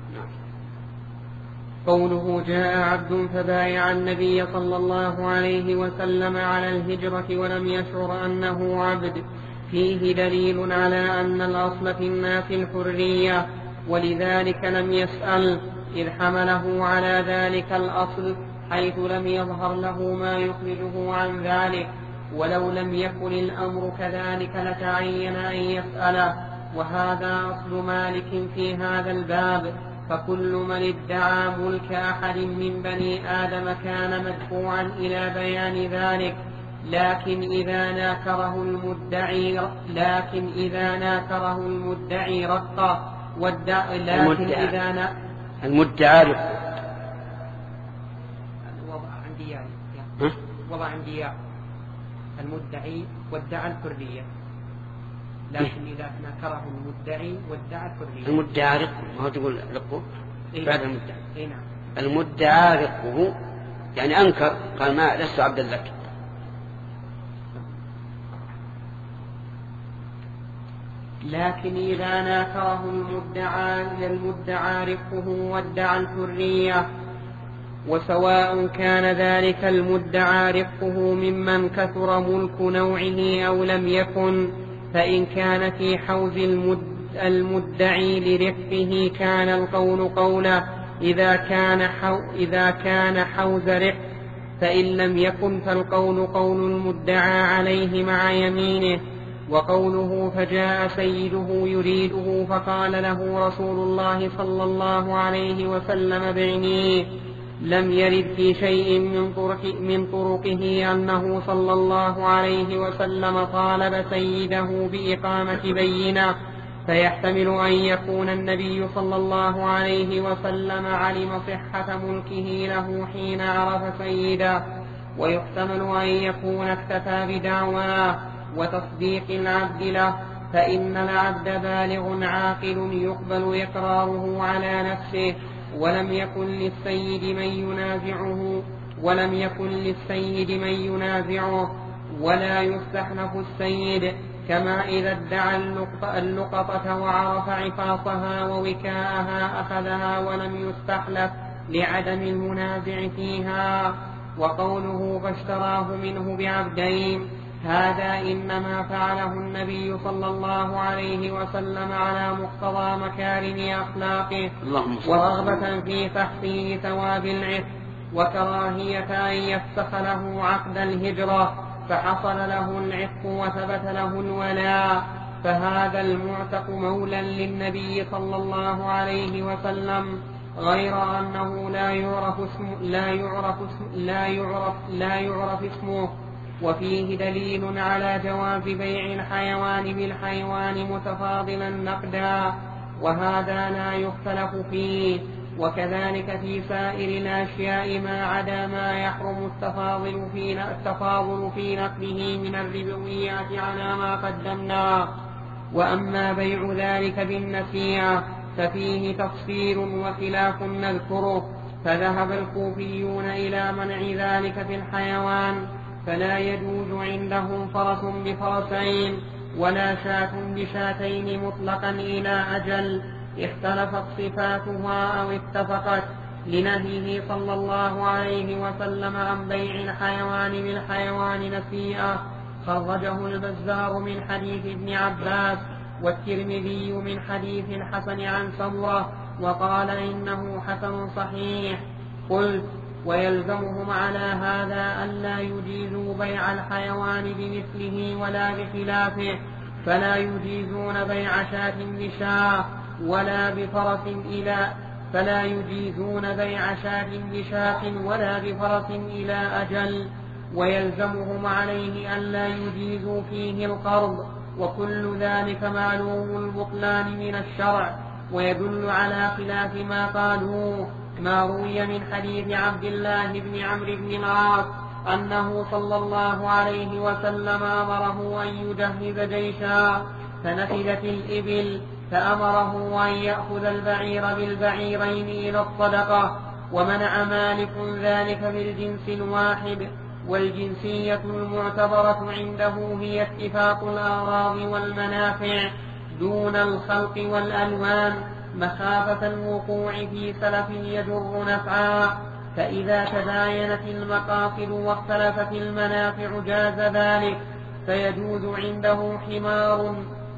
قوله جاء عبد فبايع النبي صلى الله عليه وسلم على الهجرة ولم يشعر أنه عبد، فيه دليل على أن الأصل في الناس الحرية، ولذلك لم يسأل إذ حمله على ذلك الأصل، حيث لم يظهر له ما يخرجه عن ذلك، ولو لم يكن الأمر كذلك لتعين أن يسأله. وهذا أصل مالك في هذا الباب، فكل من ادعى ملك أحد من بني آدم كان مدفوعا إلى بيان ذلك، لكن إذا ناكره المدعي لكن إذا ناكره المدعي رقه والدعي لكن إذا نا المدعى رقه وضع عندي يعني وضع عندي المدعي وادعى الحرية، لكن إذا نكره المدعي وادعى الحرية. المدعى رقه، ما هو تقول رقه بعد المدعى. إيه نعم. المدعى رقه يعني أنكر، قال ما لست عبدا لك. لكن إذا ناكره المدعى المدعى رقه وادعى الحرية، وسواء كان ذلك المدعى رقه ممن كثر ملك نوعه أو لم يكن، فإن كان في حوز المد المدعي لرقه كان القول قوله إذا كان, حو إذا كان حوز رق، فإن لم يكن فالقول قول المدعى عليه مع يمينه. وقوله فجاء سيده يريده فقال له رسول الله صلى الله عليه وسلم بعني، لم يرد في شيء من, طرق من طرقه أنه صلى الله عليه وسلم طالب سيده بإقامة بينة، فيحتمل أن يكون النبي صلى الله عليه وسلم علم صحة ملكه له حين عرف سيده، ويحتمل أن يكون اكتفى بدعواه وتصديق العبد له، فإن العبد بالغ عاقل يقبل إقراره على نفسه، ولم يكن للسيد من ينازعه ولم يكن للسيد من ينازعه ولا يستحلف السيد، كما إذا ادعى اللقطة وعرف عفاصها ووكاءها أخذها ولم يستحلف لعدم المنازع فيها. وقوله فاشتراه منه بعبدين، هذا إنما فعله النبي صلى الله عليه وسلم على مقتضى مكارم أخلاقه ورغبة في تحصيل ثواب العتق، وكراهية أن يفسخ له عقد الهجرة فحصل له العتق وثبت له الولاء، فهذا المعتق مولا للنبي صلى الله عليه وسلم، غير أنه لا يعرف اسمه لا يعرف اسمه لا يعرف لا يعرف اسمه. وفيه دليل على جواز بيع الحيوان بالحيوان متفاضلا نقدا، وهذا لا يختلف فيه. وكذلك في سائر الأشياء ما عدا ما يحرم التفاضل في التفاضل في نقله من الربويات على ما قدمنا. وأما بيع ذلك بالنسيئة ففيه تفصيل وخلاف نذكره، فذهب الكوفيون إلى منع ذلك في الحيوان، فلا يجوز عندهم فرس بفرسين ولا شاة بشاتين مطلقا إلى أجل اختلفت صفاتها أو اتفقت، لنهيه صلى الله عليه وسلم عن بيع الحيوان بالحيوان نسيئة. خرجه البزار من حديث ابن عباس، والترمذي من حديث الحسن عن سمرة، وقال إنه حسن صحيح. قلت ويلزمهم على هذا ألا يجيزوا بيع الحيوان بمثله ولا بخلافه، فلا يجيزون بيع شاة بشاة ولا بفرس إلى فلا يجيزون بيع شاة بشاة ولا بفرس إلى أجل، ويلزمهم عليه ألا يجيزوا فيه القرض، وكل ذلك معلوم البطلان من الشرع، ويدل على خلاف ما قالوه ما روي من حديث عبد الله بن عمرو بن العاص أنه صلى الله عليه وسلم أمره أن يجهز جيشا فنفدت الإبل، فأمره أن يأخذ البعير بالبعيرين إلى الصدقة، ومنع مالك ذلك بالجنس الواحد. والجنسية المعتبرة عنده هي اتفاق الأغراض والمنافع دون الخلق والألوان، مخافة الوقوع في سلف يجر نفعا، فإذا تباينت المقاصد واختلفت المنافع جاز ذلك، فيجوز عنده حمار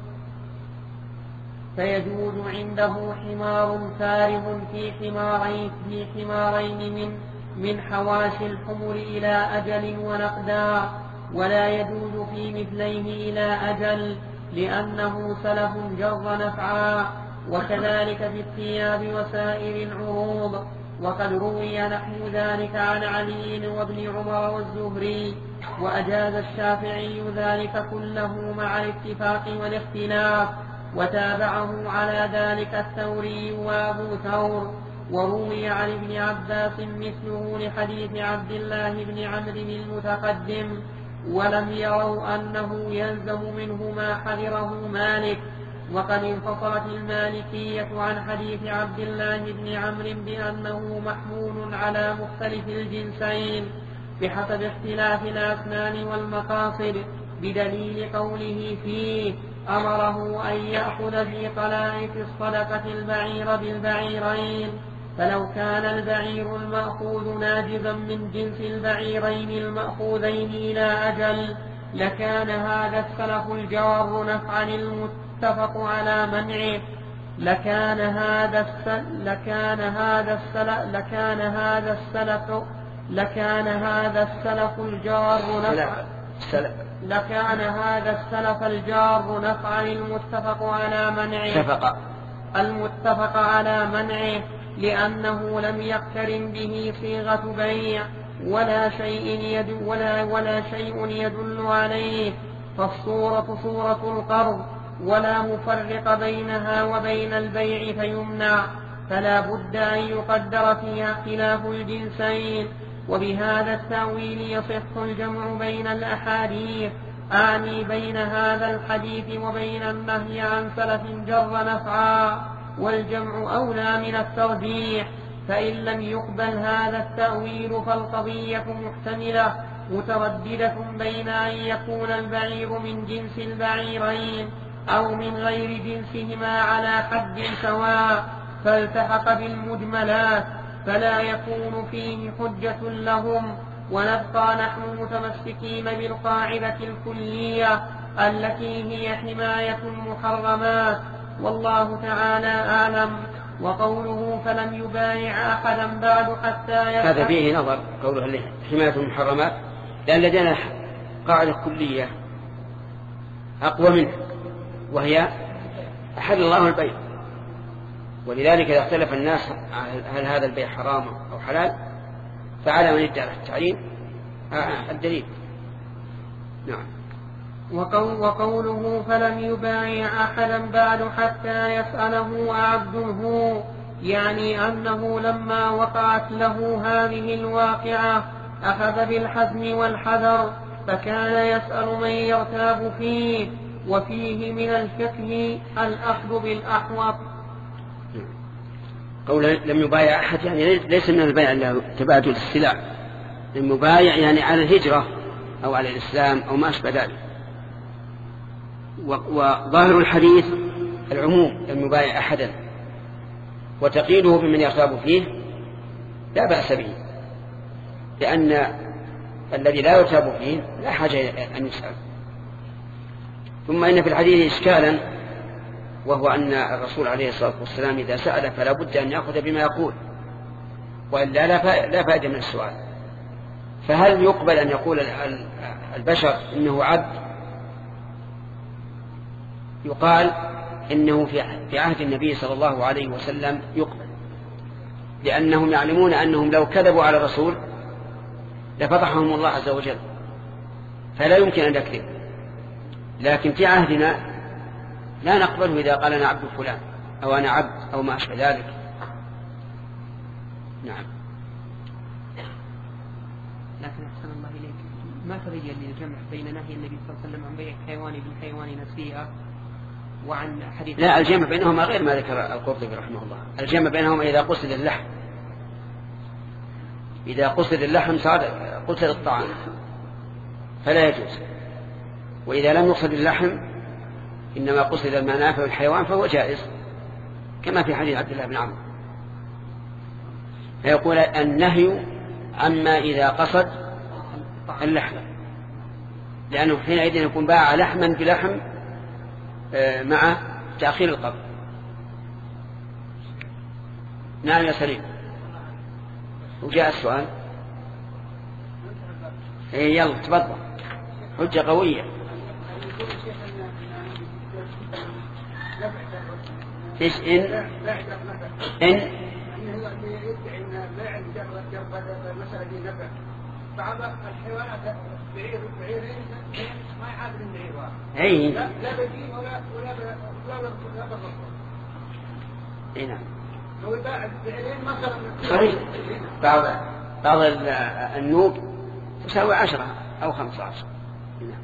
فيجوز عنده حمار فارغ في حمارين في حمارين من من حواشي الحمر إلى أجل ونقدا، ولا يجوز في مثليه إلى أجل لأنه سلف جر نفعا، وكذلك في الثياب وسائر العروض. وقد روي نحو ذلك عن علي وابن عمر والزهري، وأجاز الشافعي ذلك كله مع الاتفاق والاختلاف، وتابعه على ذلك الثوري وأبو ثور. وروي عن ابن عباس مثله لحديث عبد الله بن عمرو المتقدم، ولم يروا أنه يلزم منه ما حذره مالك. وقد انفصلت المالكية عن حديث عبد الله بن عمرو بأنه محمول على مختلف الجنسين بحسب اختلاف الأسنان والمقاصد، بدليل قوله فيه أمره أن يأخذ في طلائف الصدقة البعير بالبعيرين، فلو كان البعير المأخوذ ناجزا من جنس البعيرين المأخوذين إلى أجل لكان هذا السلف الجار نفعا المتفق على منعه لكان هذا السل لكان هذا السلف لكان هذا السلف لكان هذا السلف الجار نفعا لكان هذا السلف الجار نفعا المتفق على منعه اتفق المتفق على منعه لأنه لم يقترن به صيغة بيع ولا شيء يدل ولا ولا شيء يدل عليه، فالصورة صورة القرض ولا مفرق بينها وبين البيع فيمنع، فلا بد أن يقدر فيها اختلاف الجنسين. وبهذا التأويل يصح الجمع بين الأحاديث، أعني بين هذا الحديث وبين النهي عن سلف جر نفعا، والجمع أولى من الترجيح. فإن لم يقبل هذا التأويل فالقضية محتملة مترددة بين أن يكون البعير من جنس البعيرين أو من غير جنسهما على حد سواء فالتحق بالمجملات فلا يكون فيه حجة لهم، ونبقى نحن متمسكين بالقاعدة الكلية التي هي حماية المحرمات، والله تعالى أعلم. وقوله فلم يبايع أحدا بعد حتى هذا فيه نظر، قوله حماية المحرمات، لأن لدينا قاعدة كلية أقوى منه وهي أحل الله البيع، ولذلك إذا اختلف الناس هل هذا البيع حرام أو حلال فعلى من يدعي التعيين الدليل. نعم. وقوله فلم يبايع أحدا بعد حتى يسأله عبده، يعني أنه لما وقعت له هذه الواقعة أخذ بالحزم والحذر، فكان يسأل من يرتاب فيه، وفيه من الفقه الأخذ بالأحوط. قوله لم يبايع أحد يعني ليس من البيع إلا تبادل السلع، لم يبايع يعني على الهجرة أو على الإسلام أو ما أشبه ذلك. وظاهر الحديث العموم لم يبايع أحدا، وتقييده بمن يرتاب فيه لا بأس به، لأن الذي لا يرتاب فيه لا حاجة أن يسأل. ثم إن في الحديث إشكالا، وهو أن الرسول عليه الصلاة والسلام إذا سأل فلا بد أن يأخذ بما يقول، وإلا لا فائدة من السؤال. فهل يقبل أن يقول البشر إنه عبد؟ يقال إنه في عهد النبي صلى الله عليه وسلم يقبل، لأنهم يعلمون أنهم لو كذبوا على الرسول لفضحهم الله عز وجل، فلا يمكن أن يكذب. لكن في عهدنا لا نقبله إذا قال أنا عبد فلان أو أنا عبد أو ما أشبه ذلك. نعم. لكن أحسن الله إليك، ما تبين لي الجمع بين نهي النبي صلى الله عليه وسلم عن بيع الحيوان بالحيوان نسيئة وعن حديث؟ لا، الجمع بينهما غير ما ذكر القرطبي رحمه الله. الجمع بينهما إذا قصد اللحم، إذا قصد اللحم صار قصد الطعام فلا يجوز، وإذا لم يقصد اللحم إنما قصد المنافع والحيوان فهو جائز، كما في حديث عبد الله بن عمرو. فيقول النهي عما إذا قصد اللحم، لأنه حينئذ يكون باع لحما بلحم مع تأخير القبض. نعم يا سليم. وجاء السؤال. إيه يلا تفضل، حجة قوية. إيش إن إن بعض الحيوانات بعير بعيرين ما يعادل البعير واحد. أي. لا لا بدين ولا ولا ولا ولا بالرصاص. أي نعم. لو يباع بعيرين مثلا. صحيح. بعض بعض النوب تساوي عشرة أو خمسة عشر. نعم.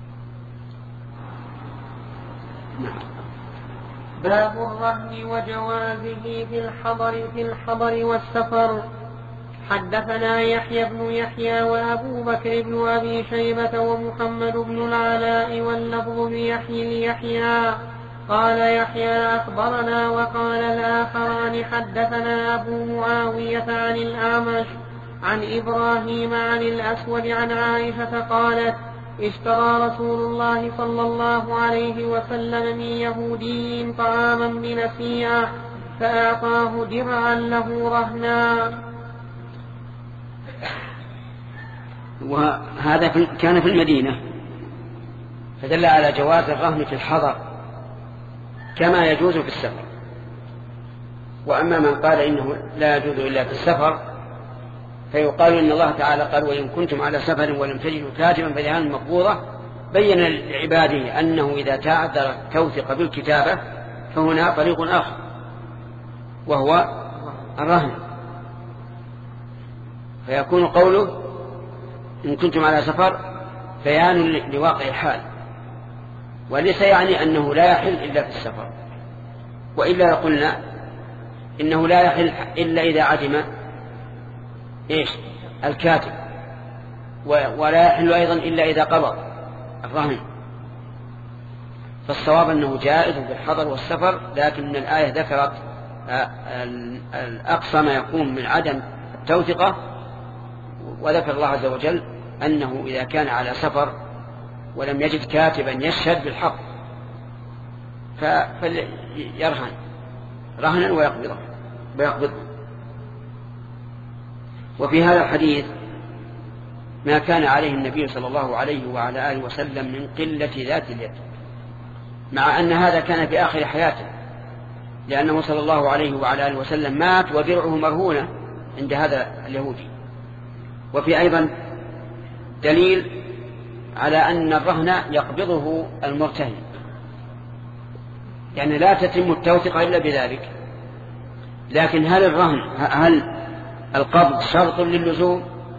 نعم. باب الرهن وجوازه في الحضر في الحضر والسفر. حدثنا يحيى بن يحيى وأبو بكر بن أبي شيبة ومحمد بن العلاء واللفظ بيحيى ليحيى قال يحيى أخبرنا، وقال الآخران حدثنا أبو معاوية عن الأعمش عن إبراهيم عن الأسود عن عائشة قالت اشترى رسول الله صلى الله عليه وسلم من يهودي طعاما بنسيئة فأعطاه درعا له رهنا. وهذا كان في المدينة، فدل على جواز الرهن في الحضر كما يجوز في السفر. وأما من قال إنه لا يجوز إلا في السفر فيقال إن الله تعالى قال وإن كنتم على سفر ولم تجدوا كاتبا فرهان مقبوضة، بين لعباده أنه إذا تعذر توثق بالكتابة فهنا طريق آخر وهو الرهن، فيكون قوله إن كنتم على سفر بيان لواقع الحال، وليس يعني أنه لا يحل إلا في السفر، وإلا قلنا إنه لا يحل إلا إذا عدم إيش الكاتب، ولا يحل أيضا إلا إذا قبض الرهن. فالصواب أنه جائز في الحضر والسفر، لكن الآية ذكرت الأقصى ما يكون من عدم التوثقة، وذكر الله عز وجل أنه إذا كان على سفر ولم يجد كاتبا يشهد بالحق فليرهن رهنا ويقبضه ويقبض. وفي هذا الحديث ما كان عليه النبي صلى الله عليه وعلى آله وسلم من قلة ذات اليد، مع أن هذا كان في آخر حياته، لأنه صلى الله عليه وعلى آله وسلم مات ودرعه مرهونة عند هذا اليهودي. وفي أيضا دليل على أن الرهن يقبضه المرتهن، يعني لا تتم التوثيق إلا بذلك. لكن هل الرهن هل القبض شرط للزوم؟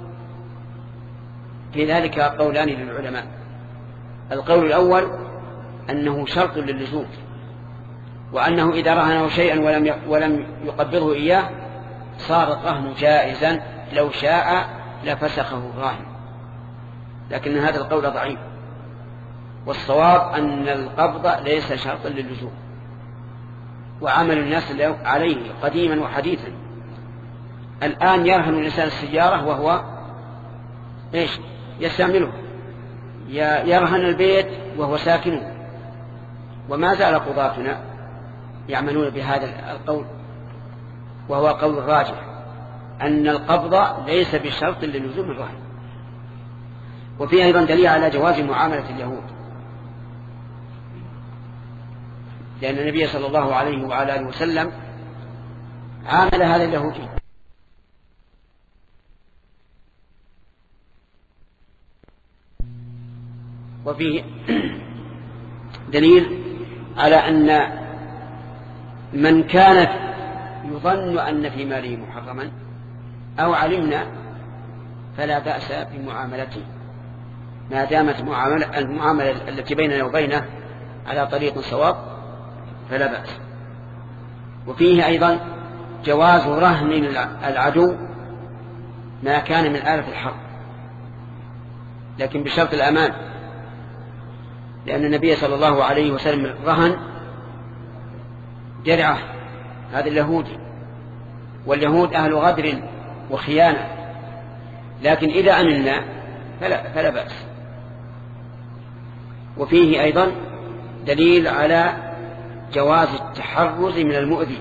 في ذلك قولان للعلماء. القول الأول أنه شرط للزوم، وأنه إذا رهنه شيئا ولم ولم يقبضه إياه صار الرهن جائزا، لو شاء لفسخه الراهن، لكن هذا القول ضعيف، والصواب أن القبض ليس شرطا للزوم، وعمل الناس عليه قديما وحديثا. الآن يرهن الإنسان السيارة وهو إيش يستعمله، يرهن البيت وهو ساكنه، وما زال قضاتنا يعملون بهذا القول، وهو قول الراجح أن القبض ليس بشرط للزوم الرهن. وفيه أيضا دليل على جواز معاملة اليهود، لأن النبي صلى الله عليه وعلى آله وسلم عامل هذا اليهودي. وفيه دليل على أن من كانت يظن أن في ماله محرما أو علمنا فلا بأس بمعاملته، ما دامت المعاملة التي بيننا وبينه على طريق صواب فلا بأس. وفيه أيضا جواز رهن العدو ما كان من آلة الحرب، لكن بشرط الأمان، لأن النبي صلى الله عليه وسلم رهن درعه هذا اليهودي، واليهود أهل غدر وخيانة، لكن إذا أمنا فلا, فلا بأس. وفيه أيضا دليل على جواز التحرز من المؤذي،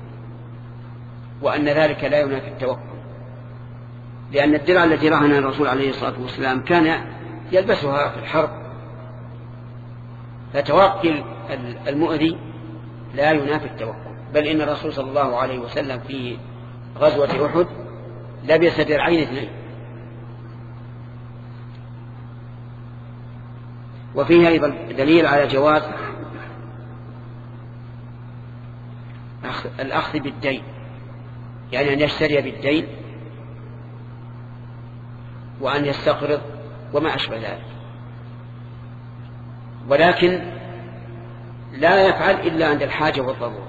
وأن ذلك لا ينافي التوكل، لأن الدرع التي رهنها الرسول عليه الصلاة والسلام كان يلبسها في الحرب، فتوكل المؤذي لا ينافي التوكل، بل إن الرسول صلى الله عليه وسلم في غزوة أحد لبس درعين اثنين. وفيه أيضا دليل على جواز الأخذ بالدين، يعني أن يشتري بالدين وأن يستقرض وما أشبه ذلك، ولكن لا يفعل إلا عند الحاجة والضرورة،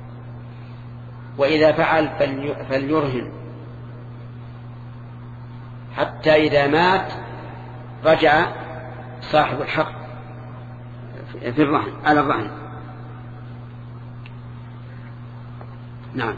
وإذا فعل فليرهن حتى إذا مات رجع صاحب الحق في الرهن على الرهن. نعم.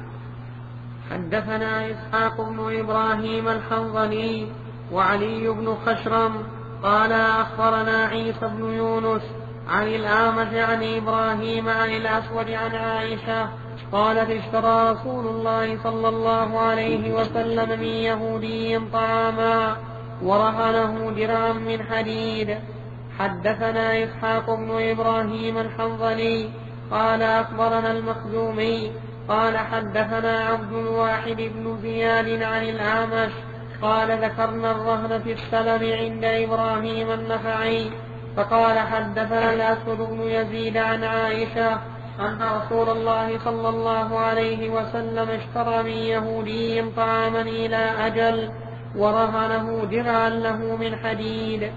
حدثنا إسحاق بن إبراهيم الحنظلي وعلي بن خشرم قال أخبرنا عيسى بن يونس عن الأعمش عن إبراهيم عن الأسود عن عائشة قالت اشترى رسول الله صلى الله عليه وسلم من يهودي طعاما ورهنه درعا من حديد. حدثنا إسحاق بن إبراهيم الحنظلي قال أخبرنا المخزومي قال حدثنا عبد الواحد بن زياد عن الأعمش قال ذكرنا الرهن في السلم عند إبراهيم النخعي فقال حدثنا الأسود بن يزيد عن عائشة أن رسول الله صلى الله عليه وسلم اشترى من يهودي طعاما إلى أجل ورهنه درعا له من حديد.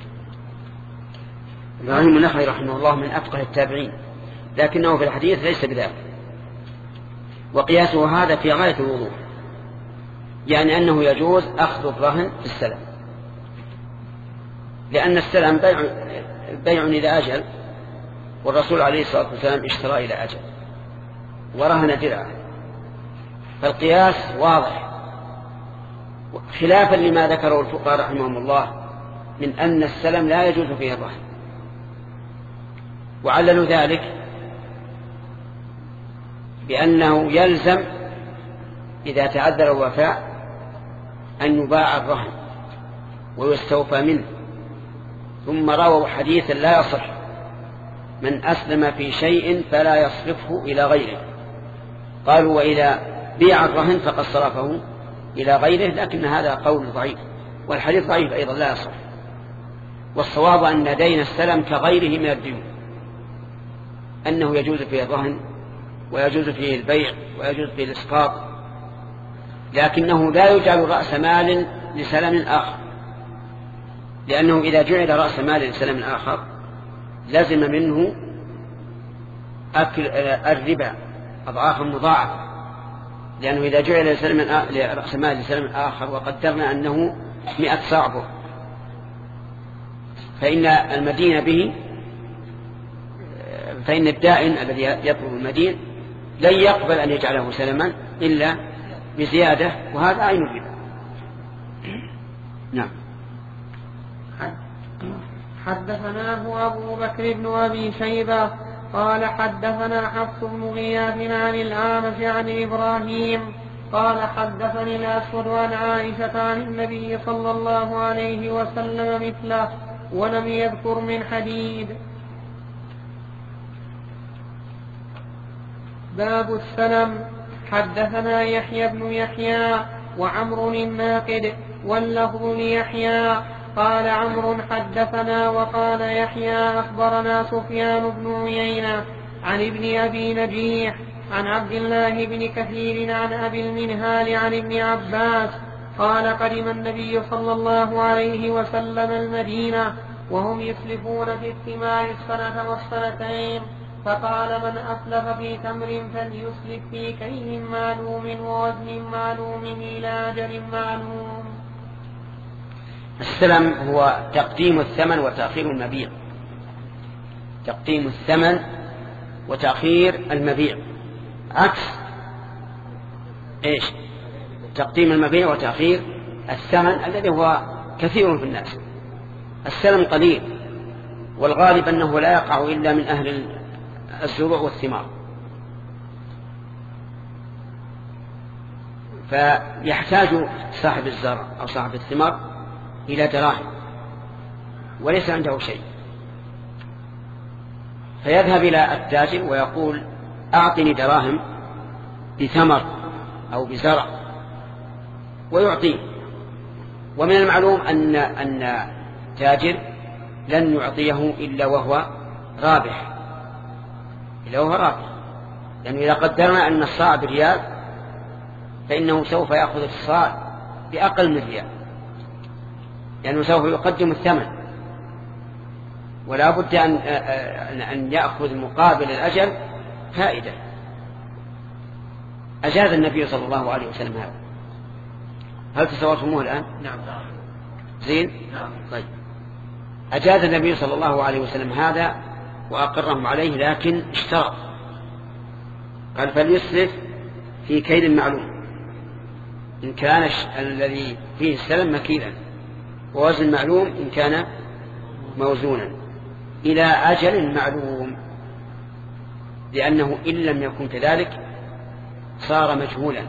إبراهيم النخعي رحمه الله من أفقه التابعين، لكنه في الحديث ليس بذلك، وقياسه هذا في غاية الوضوح، يعني أنه يجوز أخذ الرهن في السلم، لأن السلم بيع, بيع إلى أجل، والرسول عليه الصلاة والسلام اشترى إلى أجل ورهن درعا، فالقياس واضح، خلافا لما ذكره الفقهاء رحمهم الله من أن السلم لا يجوز فيه الرهن، وعللوا ذلك بأنه يلزم إذا تعذر الوفاء أن يباع الرهن ويستوفى منه، ثم رووا حديثا لا يصح من أسلم في شيء فلا يصرفه إلى غيره، قالوا وإذا بيع الرهن فقد صرفه إلى غيره، لكن هذا قول ضعيف، والحديث ضعيف أيضا لا يصح. والصواب أن دين السلم كغيره من الديون، أنه يجوز فيه الرهن ويجوز فيه البيع ويجوز فيه الإسقاط، لكنه لا يجعل رأس مال لسلم آخر، لأنه إذا جعل رأس مال لسلم آخر لازم منه أكل الربا أضعافا مضاعفة، لأنه إذا جعل رأس مال لسلم آخر وقدرنا أنه مئة صاع بر، فإن المدين به فإن الدائن الذي يطلب المدين لن يقبل أن يجعله سلما إلا بزيادة، وهذا عين الربا. نعم. حدثناه أبو بكر بن أبي شيبة قال حدثنا حفص بن غياث عن الأعمش عن إبراهيم قال حدثني الأسود عن عائشة عن النبي صلى الله عليه وسلم مثله ولم يذكر من حديد. باب السلم. حدثنا يحيى بن يحيى وعمر الناقد واللفظ ليحيى قال عمرو حدثنا وقال يحيى أخبرنا سفيان بن عيينة عن ابن أبي نجيح عن عبد الله بن كثير عن أبي المنهال عن ابن عباس قال قدم النبي صلى الله عليه وسلم المدينة وهم يسلفون في الثمار السنة والسنتين، فقال من أسلف في تمر فليسلف في كيل معلوم ووزن معلوم إلى أجل معلوم. السلم هو تقديم الثمن وتأخير المبيع، تقديم الثمن وتأخير المبيع، عكس إيش؟ تقديم المبيع وتأخير الثمن الذي هو كثير في الناس. السلم قليل، والغالب أنه لا يقع إلا من أهل الزروع والثمار، فيحتاج صاحب الزرع أو صاحب الثمار إلى دراهم وليس عنده شيء، فيذهب إلى التاجر ويقول أعطني دراهم بثمر أو بزرع ويعطيه. ومن المعلوم أن أن تاجر لن يعطيه إلا وهو رابح، إلا وهو رابح، لأنه إذا قدرنا أن الصاع بريال فإنه سوف يأخذ الصاع بأقل من ريال، لأنه سوف يقدم الثمن، ولا بد أن أن يأخذ مقابل الأجل فائدة. أجاز النبي صلى الله عليه وسلم هذا. هل تصورتموه الآن؟ نعم. زين؟ نعم. طيب. أجاز النبي صلى الله عليه وسلم هذا وأقرهم عليه، لكن اشترط، قال فليسلف في كيل معلوم إن كان الذي فيه السلم مكيلا، ووزن معلوم إن كان موزونا إلى أجل معلوم، لأنه إن لم يكن كذلك صار مجهولا.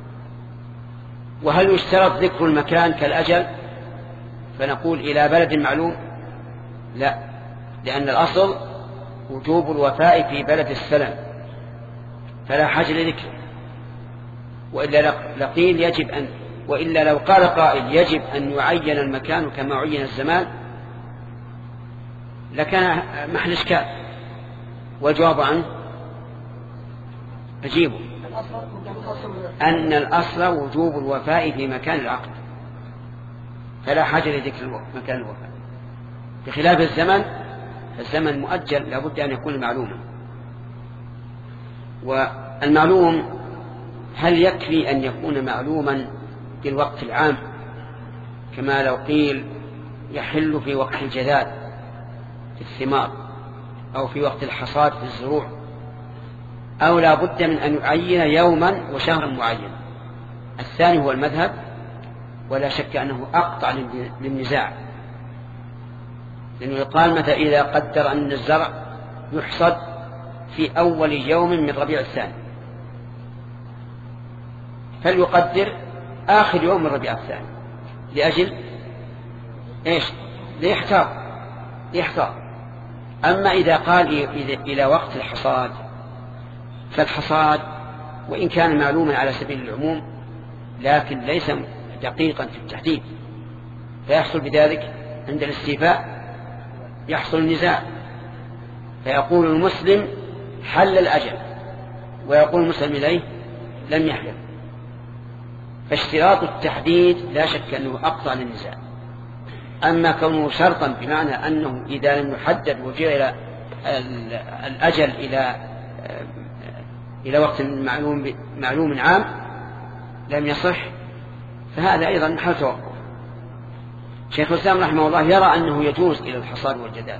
وهل يشترط ذكر المكان كالأجل فنقول إلى بلد معلوم؟ لا، لأن الأصل وجوب الوفاء في بلد السلم فلا حاجة لذكره. وإلا لقيل يجب أن وإلا لو قال قائل يجب أن يعين المكان كما عين الزمان لكان محل إشكال، والجواب عنه أجيبه أن الأصل وجوب الوفاء في مكان العقد فلا حاجة لذكر مكان الوفاء، بخلاف الزمن الزمن مؤجل لابد أن يكون معلوما. والمعلوم هل يكفي أن يكون معلوما في الوقت العام كما لو قيل يحل في وقت الجذاذ في الثمار أو في وقت الحصاد في الزروع، أو لا بد من أن يعين يوما وشهرا معين؟ الثاني هو المذهب، ولا شك أنه أقطع للنزاع، لأنه يقال متى إذا قدر أن الزرع يحصد في أول يوم من ربيع الثاني فليقدر آخر يوم من ربيع الثاني لأجل إيش؟ ليحتاط ليحتاط. أما إذا قال إلى وقت الحصاد فالحصاد وإن كان معلوما على سبيل العموم لكن ليس دقيقا في التحديد، فيحصل بذلك عند الاستيفاء يحصل النزاع، فيقول المسلم حل الأجل ويقول المسلم إليه لم يحلم. فاشتراط التحديد لا شك أنه أقطع للنزاع. أما كونه شرطا بمعنى أنه إذا لم يحدد وجاء إلى الأجل إلى إلى وقت معلوم معلوم عام لم يصح، فهذا أيضا محل توقف. شيخ الإسلام رحمه الله يرى أنه يجوز إلى الحصاد والجدال،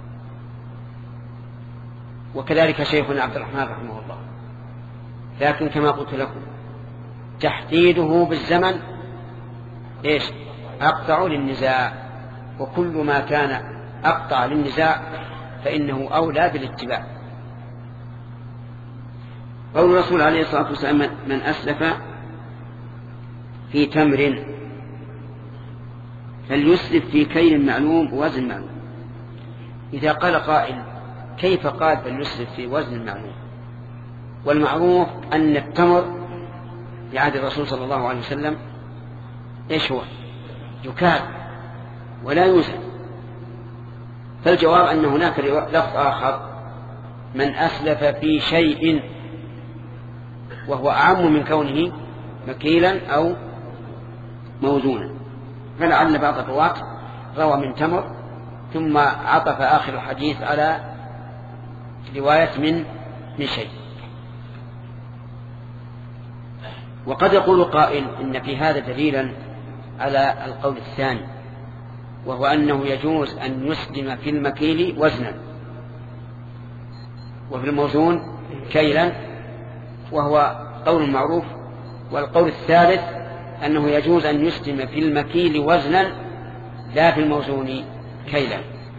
وكذلك شيخنا عبد الرحمن رحمه الله، لكن كما قلت لكم تحديده بالزمن إيش؟ أقطع للنزاع، وكل ما كان أقطع للنزاع فإنه أولى بالاتباع. قول الرسول عليه الصلاة والسلام من أسلف في تمر فليسلف في كيل معلوم ووزن معلوم. إذا قال قائل كيف قال فليسلف في وزن معلوم؟ والمعروف أن التمر في عهد الرسول صلى الله عليه وسلم إيش هو؟ يكال ولا يوزن. فالجواب أن هناك لفظ آخر من أسلف في شيء، وهو أعم من كونه مكيلا أو موزونا. فلعل بعض الرواة روى من تمر ثم عطف آخر الحديث على رواية من من شيء. وقد يقول قائل إن في هذا دليلا على القول الثاني، وهو أنه يجوز أن يسلم في المكيل وزنا وفي الموزون كيلا، وهو قول معروف. والقول الثالث أنه يجوز أن يسلم في المكيل وزنا لا في الموزون كيلا.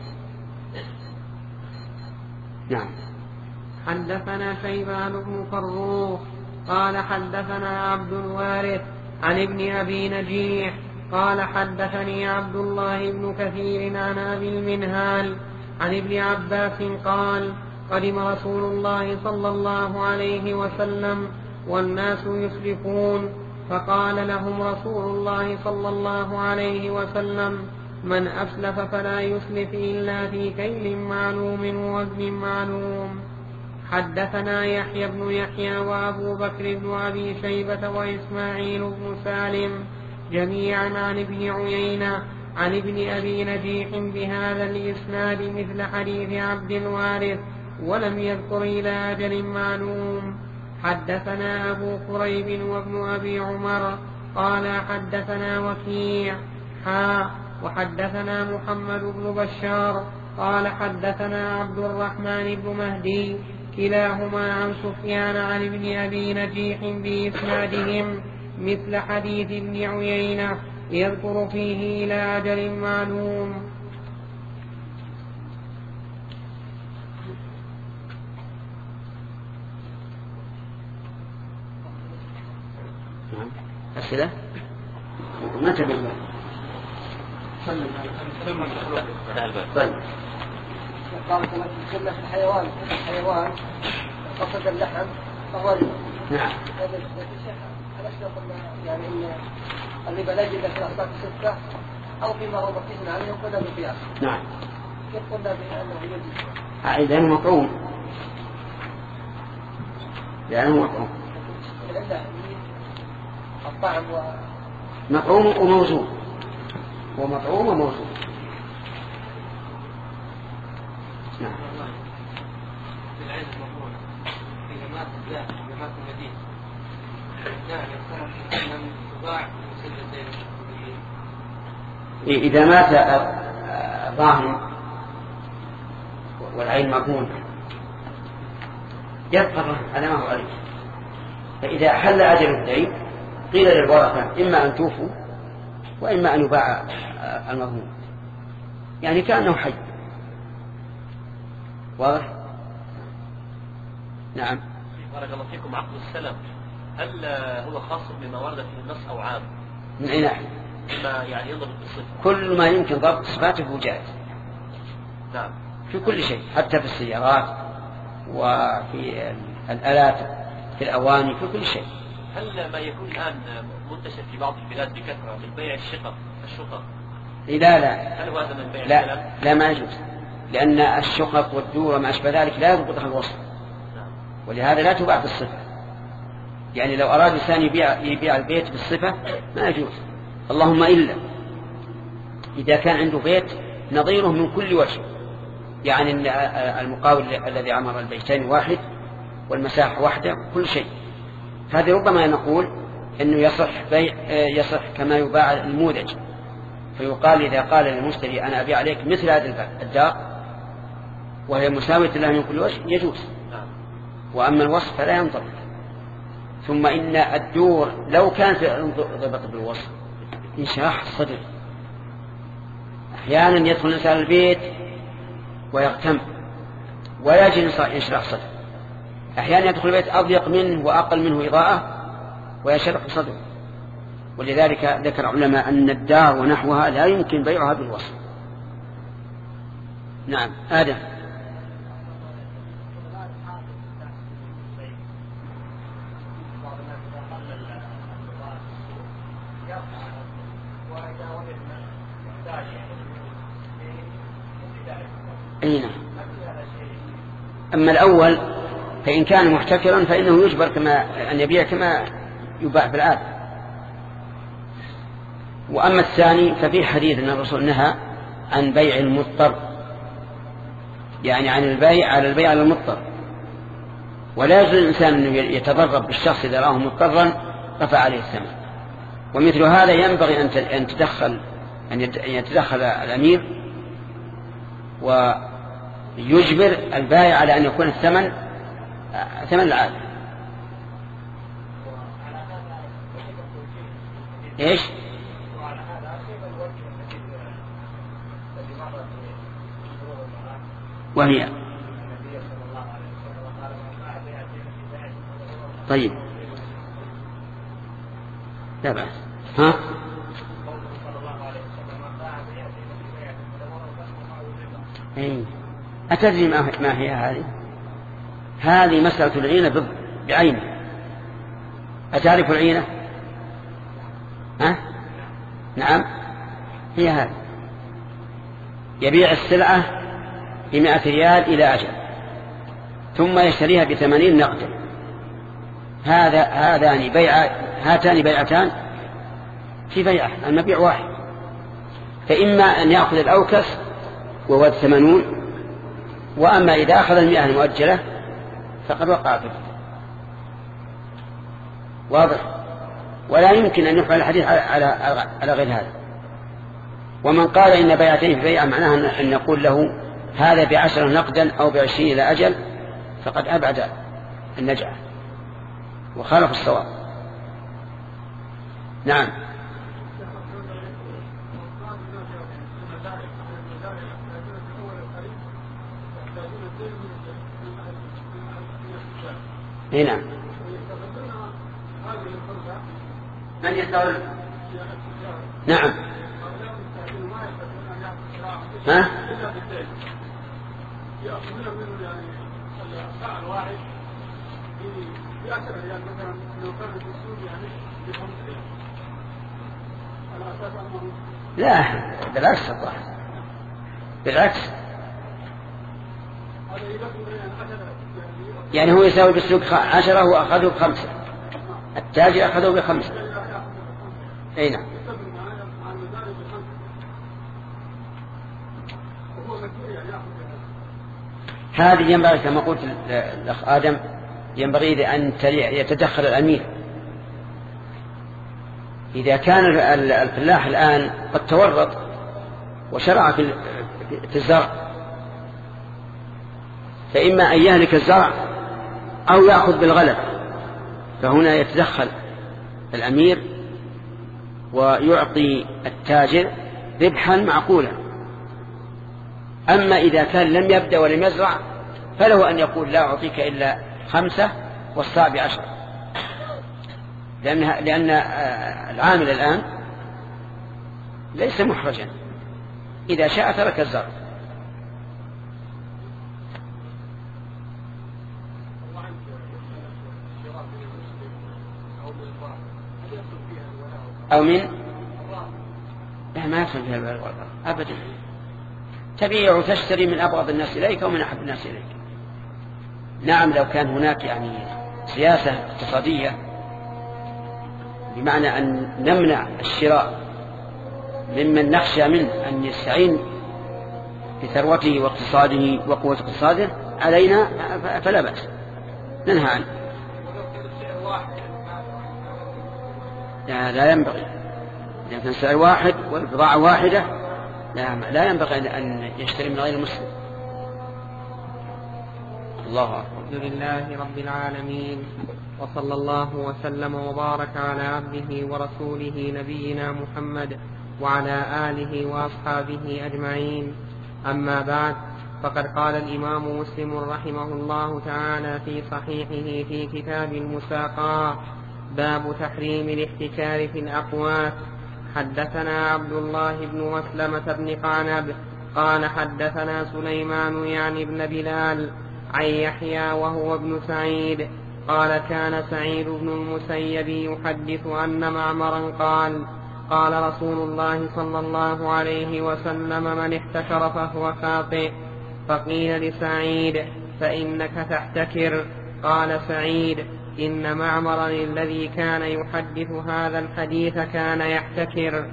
نعم. حدثنا شيبان بن فروخ قال حدثنا عبد الوارث عن ابن أبي نجيح قال حدثني عبد الله بن كثير عن أبي المنهال عن ابن عباس قال قدم رسول الله صلى الله عليه وسلم والناس يسلفون، فقال لهم رسول الله صلى الله عليه وسلم من أسلف فلا يسلف إلا في كيل معلوم ووزن معلوم. حدثنا يحيى بن يحيى وأبو بكر بن أبي شيبة وإسماعيل بن سالم جميعا عن ابن عيينة عن ابن أبي نجيح بهذا الإسناد مثل حديث عبد الوارث ولم يذكر إلى أجل معلوم. حدثنا أبو قريب وابن أبي عمر قال حدثنا وكيع حا وحدثنا محمد بن بشار قال حدثنا عبد الرحمن بن مهدي كلاهما عن سفيان عن ابن أبي نجيح بإسنادهم مثل حديث ابن عيينة يذكر فيه إلى أجل معلوم. نعم. أسئلة؟ ما تبي الله. طيب. قال كما في الحيوان الحيوان قصد اللحم فهو ربا. نعم. هذا الشيخ ألسنا قلنا يعني إن الربا لا يجب في الأصناف الستة أو فيما هو مقيس عليه وقلنا بالقياس. نعم. كيف قلنا بأنه يجب؟ إذا مطعوم. لأنه مطعوم. الطعم و مطعوم وموزون. ومطعوم وموزون. نعم. في العين المضمونة إذا مات الزاهد إذا مات المدين الزاهد يصنف من تباع مسلسين. إذا مات الراهن والعين مضمونة يبقى الرهن على ما هو عليه. فإذا حل أجل الدين قيل للورثة إما أن توفوا وإما أن يباع المضمون، يعني كأنه حي. واضح؟ نعم. بارك الله فيكم. عقد السلم هل هو خاص بما ورد فيه النص أو عام؟ من أي ناحية؟ بما يعني يضبط بالصفة. كل ما يمكن ضبط صفاته جائز. نعم. في كل شيء، حتى في السيارات وفي الآلات في الأواني في كل شيء. هل ما يكون الآن منتشر في بعض البلاد بكثرة من بيع الشقق الشقق؟ لا لا. هل هذا من بيع لا السلم؟ لا ما يجوز، لأن الشقق والدور وما أشبه ذلك لا يضبطها الوصف، ولهذا لا تباع بالصفة. يعني لو أراد إنسان يبيع يبيع البيت بالصفة ما يجوز، اللهم إلا إذا كان عنده بيت نظيره من كل وجه، يعني المقاول الذي عمر البيتين واحد والمساحة واحدة كل شيء، هذا ربما نقول أنه يصح بيع يصح كما يباع المودج، فيقال إذا قال للمشتري أنا أبيع عليك مثل هذه الدار وهي مساوية له من كل وجه يجوز. وأما الوصف فلا ينضبط. ثم إن الدور لو كانت ضبط بالوصف انشراح الصدر، أحيانا يدخل الإنسان البيت ويغتم ولا يجد انشراح صدر، أحيانا يدخل البيت أضيق منه وأقل منه إضاءة ويشرح صدره. ولذلك ذكر علماء أن الدار ونحوها لا يمكن بيعها بالوصف. نعم. آدم. أين؟ أما الأول فإن كان محتكرا فإنه يجبر كما أن يبيع كما يباع بالعادة. وأما الثاني ففي حديث أن الرسول نهى عن بيع المضطر، يعني عن البيع على البيع على المضطر، ولا يجوز الإنسان أن يتضرب بالشخص إذا راه مضطرا رفع عليه الثمن. ومثل هذا ينبغي أن تدخل أن يتدخل الأمير ويجبر البائع على أن يكون الثمن ثمن العادة. إيش؟ وهي طيب لا بأس. ها؟ أي أتدري ما هي هذه؟ هذه مسألة العينة بعينها. أتعرف العينة؟ ها؟ نعم هي هذه. يبيع السلعة بمائة ريال إلى أجل ثم يشتريها بثمانين نقدا. هذا هذان بيع هاتان بيعتان في بيعة المبيع واحد، فإما أن يأخذ الأوكس وهو الثمانون، وأما إذا أخذ المئة المؤجلة فقد وقع فيه. واضح؟ ولا يمكن أن يحمل الحديث على على غير هذا. ومن قال إن بيعتين في بيعة معناها أن نقول له هذا بعشرة نقدا أو بعشرين إلى أجل فقد أبعد النجعة وخالف الصواب. نعم. هنا من يستغل؟ نعم. ها؟ يأخذون منه يعني الساعة الواحد في عشرة ريال مثلا لو كان في السوق يعني بخمس ريال على أساس أنه لا بالعكس الظاهر بالعكس يعني هو يساوي بالسوق عشرة وأخذه بخمسة التاجر أخذه بخمسة. أي نعم. هذه ينبغي كما قلت الأخ آدم ينبغي لأن يتدخل الأمير. إذا كان الفلاح الآن قد تورط وشرع في الزرع فإما أن يهلك الزرع أو يأخذ بالغلب، فهنا يتدخل الأمير ويعطي التاجر ربحا معقولا. أما إذا كان لم يبدأ ولم يزرع فله أن يقول لا أعطيك إلا خمسة والصاع بعشر، لأن, لأن العامل الآن ليس محرجا، إذا شاء ترك الزرع. أو من لا ما يدخل فيها الولاء والبراء أبدا. تبيع وتشتري من أبغض الناس إليك ومن أحب الناس إليك. نعم لو كان هناك يعني سياسة اقتصادية بمعنى أن نمنع الشراء ممن نخشى منه أن يستعين بثروته واقتصاده وقوة اقتصاده علينا فلا بأس ننهى عنه. لا, لا ينبغي إذا كان سعر واحد والبضاعة واحدة لا, لا ينبغي أن يشتري من غير المسلم. الله أكبر. الحمد لله رب العالمين وصلى الله وسلم وبارك على عبده ورسوله نبينا محمد وعلى آله وأصحابه أجمعين. أما بعد، فقد قال الإمام مسلم رحمه الله تعالى في صحيحه في كتاب المساقات باب تحريم الاحتكار في الأقوات. حدثنا عبد الله بن مسلمة بن قعنب قال حدثنا سليمان يعني بن بلال عن يحيى وهو ابن سعيد قال كان سعيد بن المسيب يحدث أن معمرا قال قال رسول الله صلى الله عليه وسلم من احتكر فهو خاطئ. فقيل لسعيد فإنك تحتكر. قال سعيد إن معمرا الذي كان يحدث هذا الحديث كان يحتكر.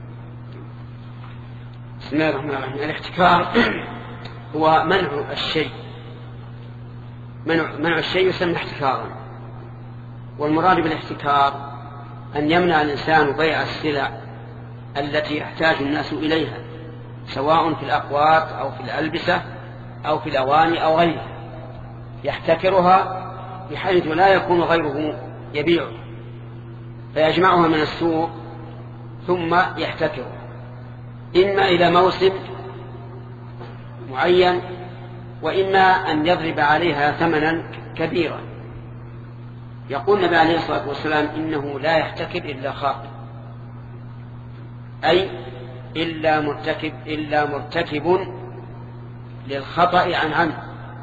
بسم الله الرحمن الرحيم. الاحتكار هو منع الشيء، منع, منع الشيء يسمى احتكارا. والمراد بالاحتكار أن يمنع الإنسان بيع السلع التي يحتاج الناس إليها سواء في الأقوات أو في الألبسة أو في الأواني أو غيرها، يحتكرها بحيث لا يكون غيره يبيعه فيجمعها من السوق ثم يحتكرها إما إلى موسم معين وإما أن يضرب عليها ثمنا كبيرا. يقول النبي عليه الصلاة والسلام إنه لا يحتكر إلا خاطئ، أي إلا مرتكب إلا مرتكب للخطأ عن عمد.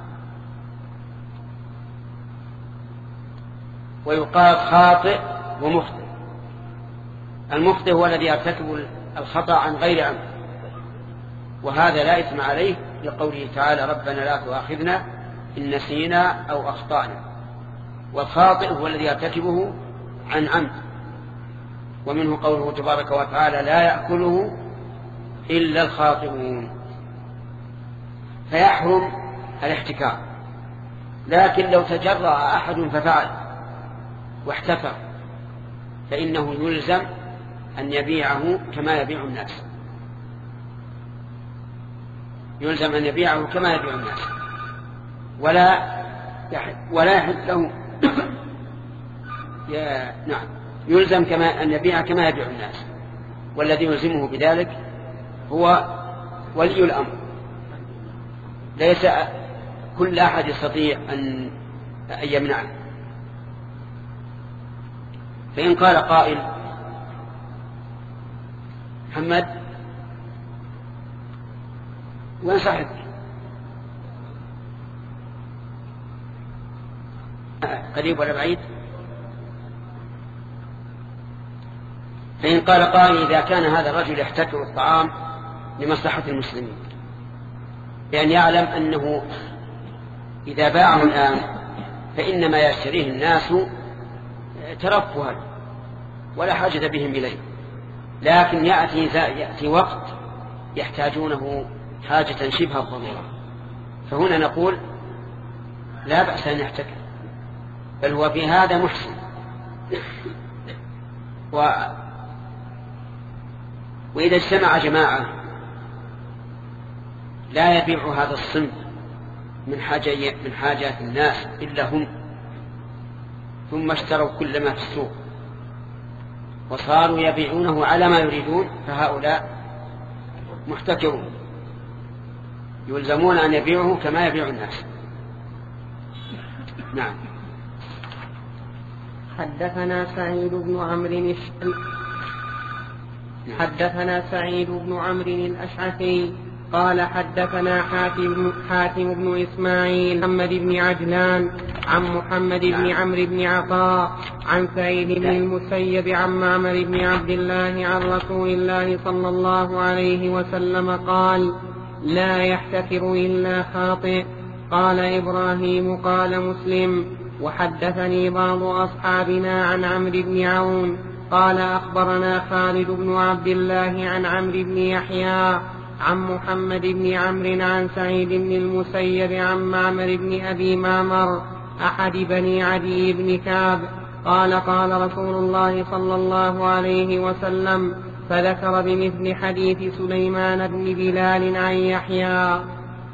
ويقال خاطئ ومخطئ. المخطئ هو الذي يرتكب الخطأ عن غير عمد، وهذا لا إثم عليه لقوله تعالى ربنا لا تؤاخذنا إن نسينا أو أخطأنا. والخاطئ هو الذي يرتكبه عن عمد، ومنه قوله تبارك وتعالى لا يأكله إلا الخاطئون. فيحرم الاحتكار. لكن لو تجرأ أحد ففعل واحتكر فإنه يلزم أن يبيعه كما يبيع الناس، يلزم أن يبيعه كما يبيع الناس، ولا يحل ولا يحل له يا نعم يلزم كما أن يبيع كما يبيع الناس. والذي يلزمه بذلك هو ولي الأمر، ليس كل أحد يستطيع أن يمنعه. فإن قال قائل محمد وين صاحبك؟ قريب ولا بعيد؟ فإن قال قائل إذا كان هذا الرجل يحتكر الطعام لمصلحة المسلمين بأن يعلم أنه إذا باعه الآن فإنما يشتريه الناس ترفها ولا حاجة بهم إليه، لكن يأتي, يأتي وقت يحتاجونه حاجة شبه الضرورة، فهنا نقول لا بأس أن يحتكر، بل هو في هذا محسن. و... وإذا اجتمع جماعة لا يبيع هذا الصنف من حاجة من حاجات الناس إلا هم، ثم اشتروا كل ما في السوق وصاروا يبيعونه على ما يريدون، فهؤلاء محتكرون يلزمون أن يبيعه كما يبيع الناس. نعم. حدثنا سعيد بن عمرو حدثنا سعيد بن عمرو الأشعثي قال حدثنا حاتم, حاتم بن إسماعيل محمد بن عجلان عن محمد بن عمرو بن عطاء عن سعيد بن المسيب عن معمر بن عبد الله عن رسول الله صلى الله عليه وسلم قال: لا يحتكر إلا خاطئ. قال إبراهيم قال مسلم: وحدثني بعض أصحابنا عن عمرو بن عون قال أخبرنا خالد بن عبد الله عن عمرو بن يحيى عن محمد بن عمرو عن سعيد بن المسيب عن معمر بن أبي معمر أحد بني عدي بن كعب قال: قال رسول الله صلى الله عليه وسلم، فذكر بمثل حديث سليمان بن بلال عن يحيى.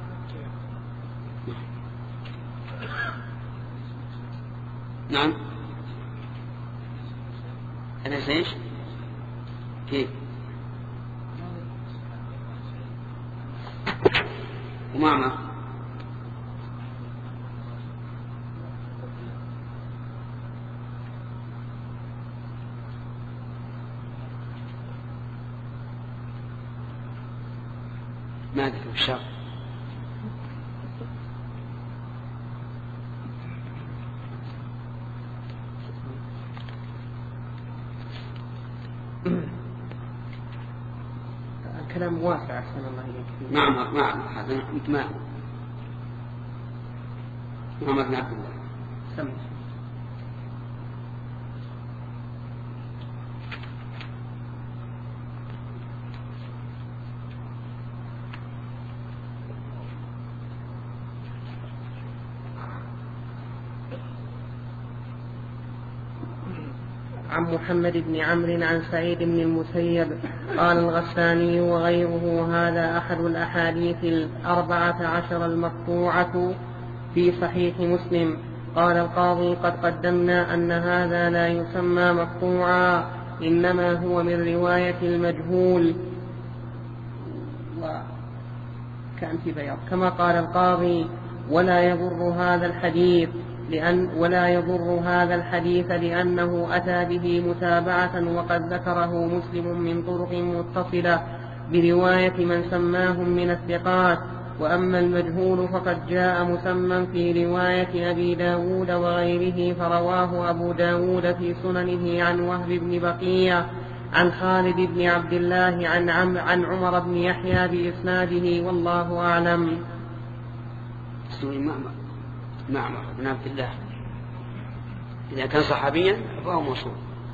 نعم. أنا سيش كيف ومعمر ما ذكر الشر. كلام واسع أحسن الله إليك. معمر معمر هذا ما معمر بن عبد الله سمع. عن محمد بن عمرو عن سعيد بن المسيب قال الغساني وغيره: هذا أحد الأحاديث الأربعة عشر المقطوعة في صحيح مسلم. قال القاضي: قد قدمنا أن هذا لا يسمى مقطوعا، إنما هو من رواية المجهول وكان في بياض، كما قال القاضي: ولا يضر هذا الحديث لأن ولا يضر هذا الحديث لأنه أتى به متابعة، وقد ذكره مسلم من طرق متصلة برواية من سماهم من الثقات. وأما المجهول فقد جاء مسمى في رواية أبي داود وغيره، فرواه أبو داود في سننه عن وهب بن بقية عن خالد بن عبد الله عن, عم عن عمر بن يحيى بإسناده، والله أعلم. معمر بن عبد الله إذا كان صحابيا فهو موصول.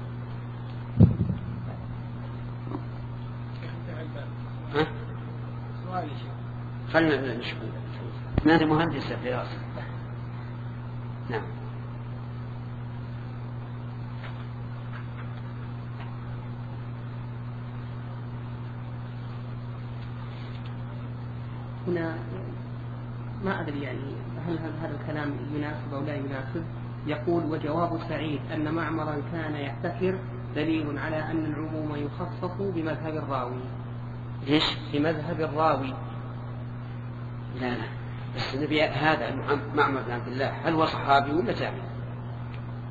ها؟ خلنا نشوف. نادي مهندس في راسه. نعم. هنا ما أدري يعني هل هذا الكلام يناسب أو لا يناسب. يقول: وجواب سعيد أن معمرا كان يحتكر دليل على أن العموم يخصص بمذهب الراوي. ليش؟ بمذهب الراوي. لا لا بس النبي هذا معمر بن عبد الله هل هو صحابي ولا تابعي؟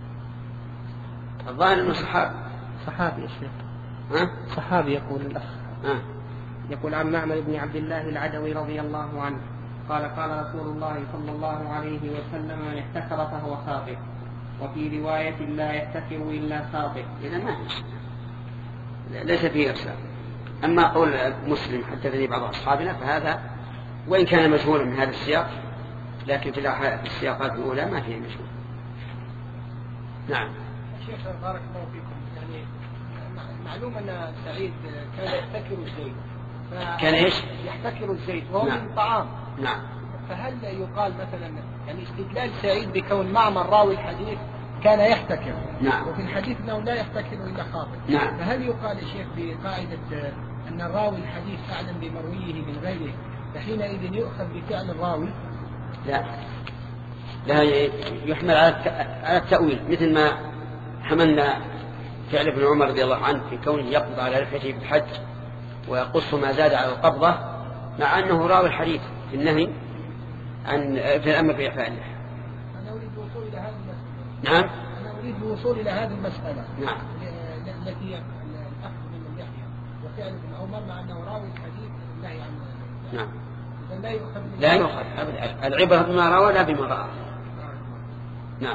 الظاهر أنه صحابي. صحابي يا شيخ. ها؟ صحابي يقول الأخ آه. يقول عن معمر بن عبد الله العدوي رضي الله عنه قال قال رسول الله صلى الله عليه وسلم من احتكر فهو خاطئ، وفي رواية لا يحتكر إلا خاطئ. إذا ما ليس فيه إرسال. أما قول مسلم حدثني بعض أصحابنا فهذا وإن كان مشهورا من هذا السياق، لكن في السياقات الأولى ما فيه مشهور. نعم. شيخ بارك الله فيكم، يعني معلوم أن سعيد كان يحتكر الزيت. كان إيش؟ يحتكر الزيت وهو نعم. من طعام. نعم. فهل يقال مثلا يعني استدلال سعيد بكون معمر راوي الحديث كان يحتكر، نعم. وفي الحديث أنه لا يحتكر إلا خاطئ، نعم. فهل يقال يا شيخ بقاعدة أن الراوي الحديث أعلم بمرويه من غيره فحينئذ يؤخذ بفعل الراوي؟ لا، لا يحمل على التأويل، مثل ما حملنا فعل ابن عمر رضي الله عنه في كونه يقبض على لحيته بالحج ويقص ما زاد على القبضة، مع أنه راوي الحديث في النهي عن في الأمر بإعفاء اللحية. أنا أريد الوصول إلى هذه المسألة. نعم. أنا أريد الوصول إلى هذه المسألة. نعم. التي الأخذ من اللحية وفعل ابن عمر مع أنه راوي الحديث النهي عن. نعم. لا يؤخذ. لا يؤخذ أبدا، العبرة بما روى لا بما رأى. نعم.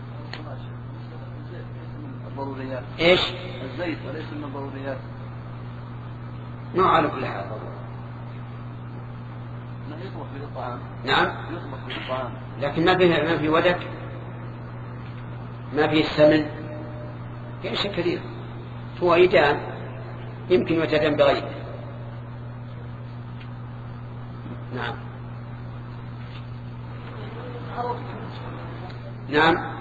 الضروريات. إيش؟ الزيت وليس من الضروريات. نوع على كل حال. يطبخ به الطعام. نعم. يطبخ به الطعام. لكن ما فيه ما في ودك، ما فيه السمن، في أشياء كثير، فوائدان يمكن يتدم بغيره. نعم. نعم.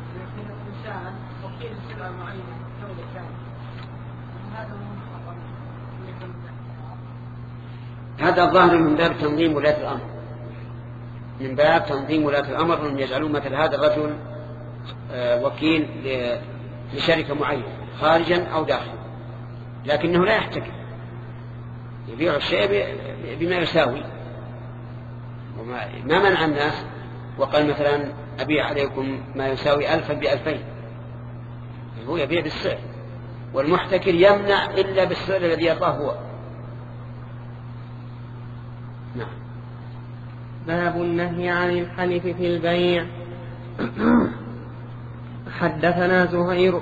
هذا الظاهر من باب تنظيم ولاة الأمر، من باب تنظيم ولاة الأمر أن يجعلون مثل هذا الرجل وكيل لشركة معينة خارجا أو داخلا، لكنه لا يحتكر، يبيع الشيء بما يساوي. ما منع الناس وقال مثلا أبيع عليكم ما يساوي ألفا بألفين، هو يبيع بالسعر، والمحتكر يمنع إلا بالسعر الذي يرضاه هو. نعم. باب النهي عن الحلف في البيع. حدثنا زهير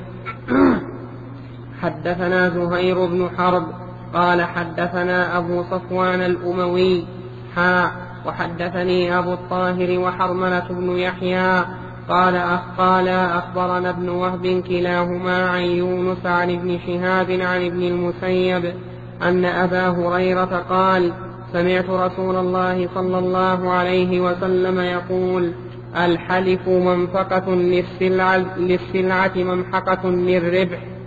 حدثنا زهير بن حرب قال حدثنا أبو صفوان الأموي حا وحدثني أبو الطاهر وحرملة بن يحيى قال أخ قال أخبرنا ابن وهب كلاهما عن يونس عن ابن شهاب عن ابن المسيب أن أبا هريرة قال سمعت رسول الله صلى الله عليه وسلم يقول الحلف منفقة للسلعة, للسلعة ممحقة للربح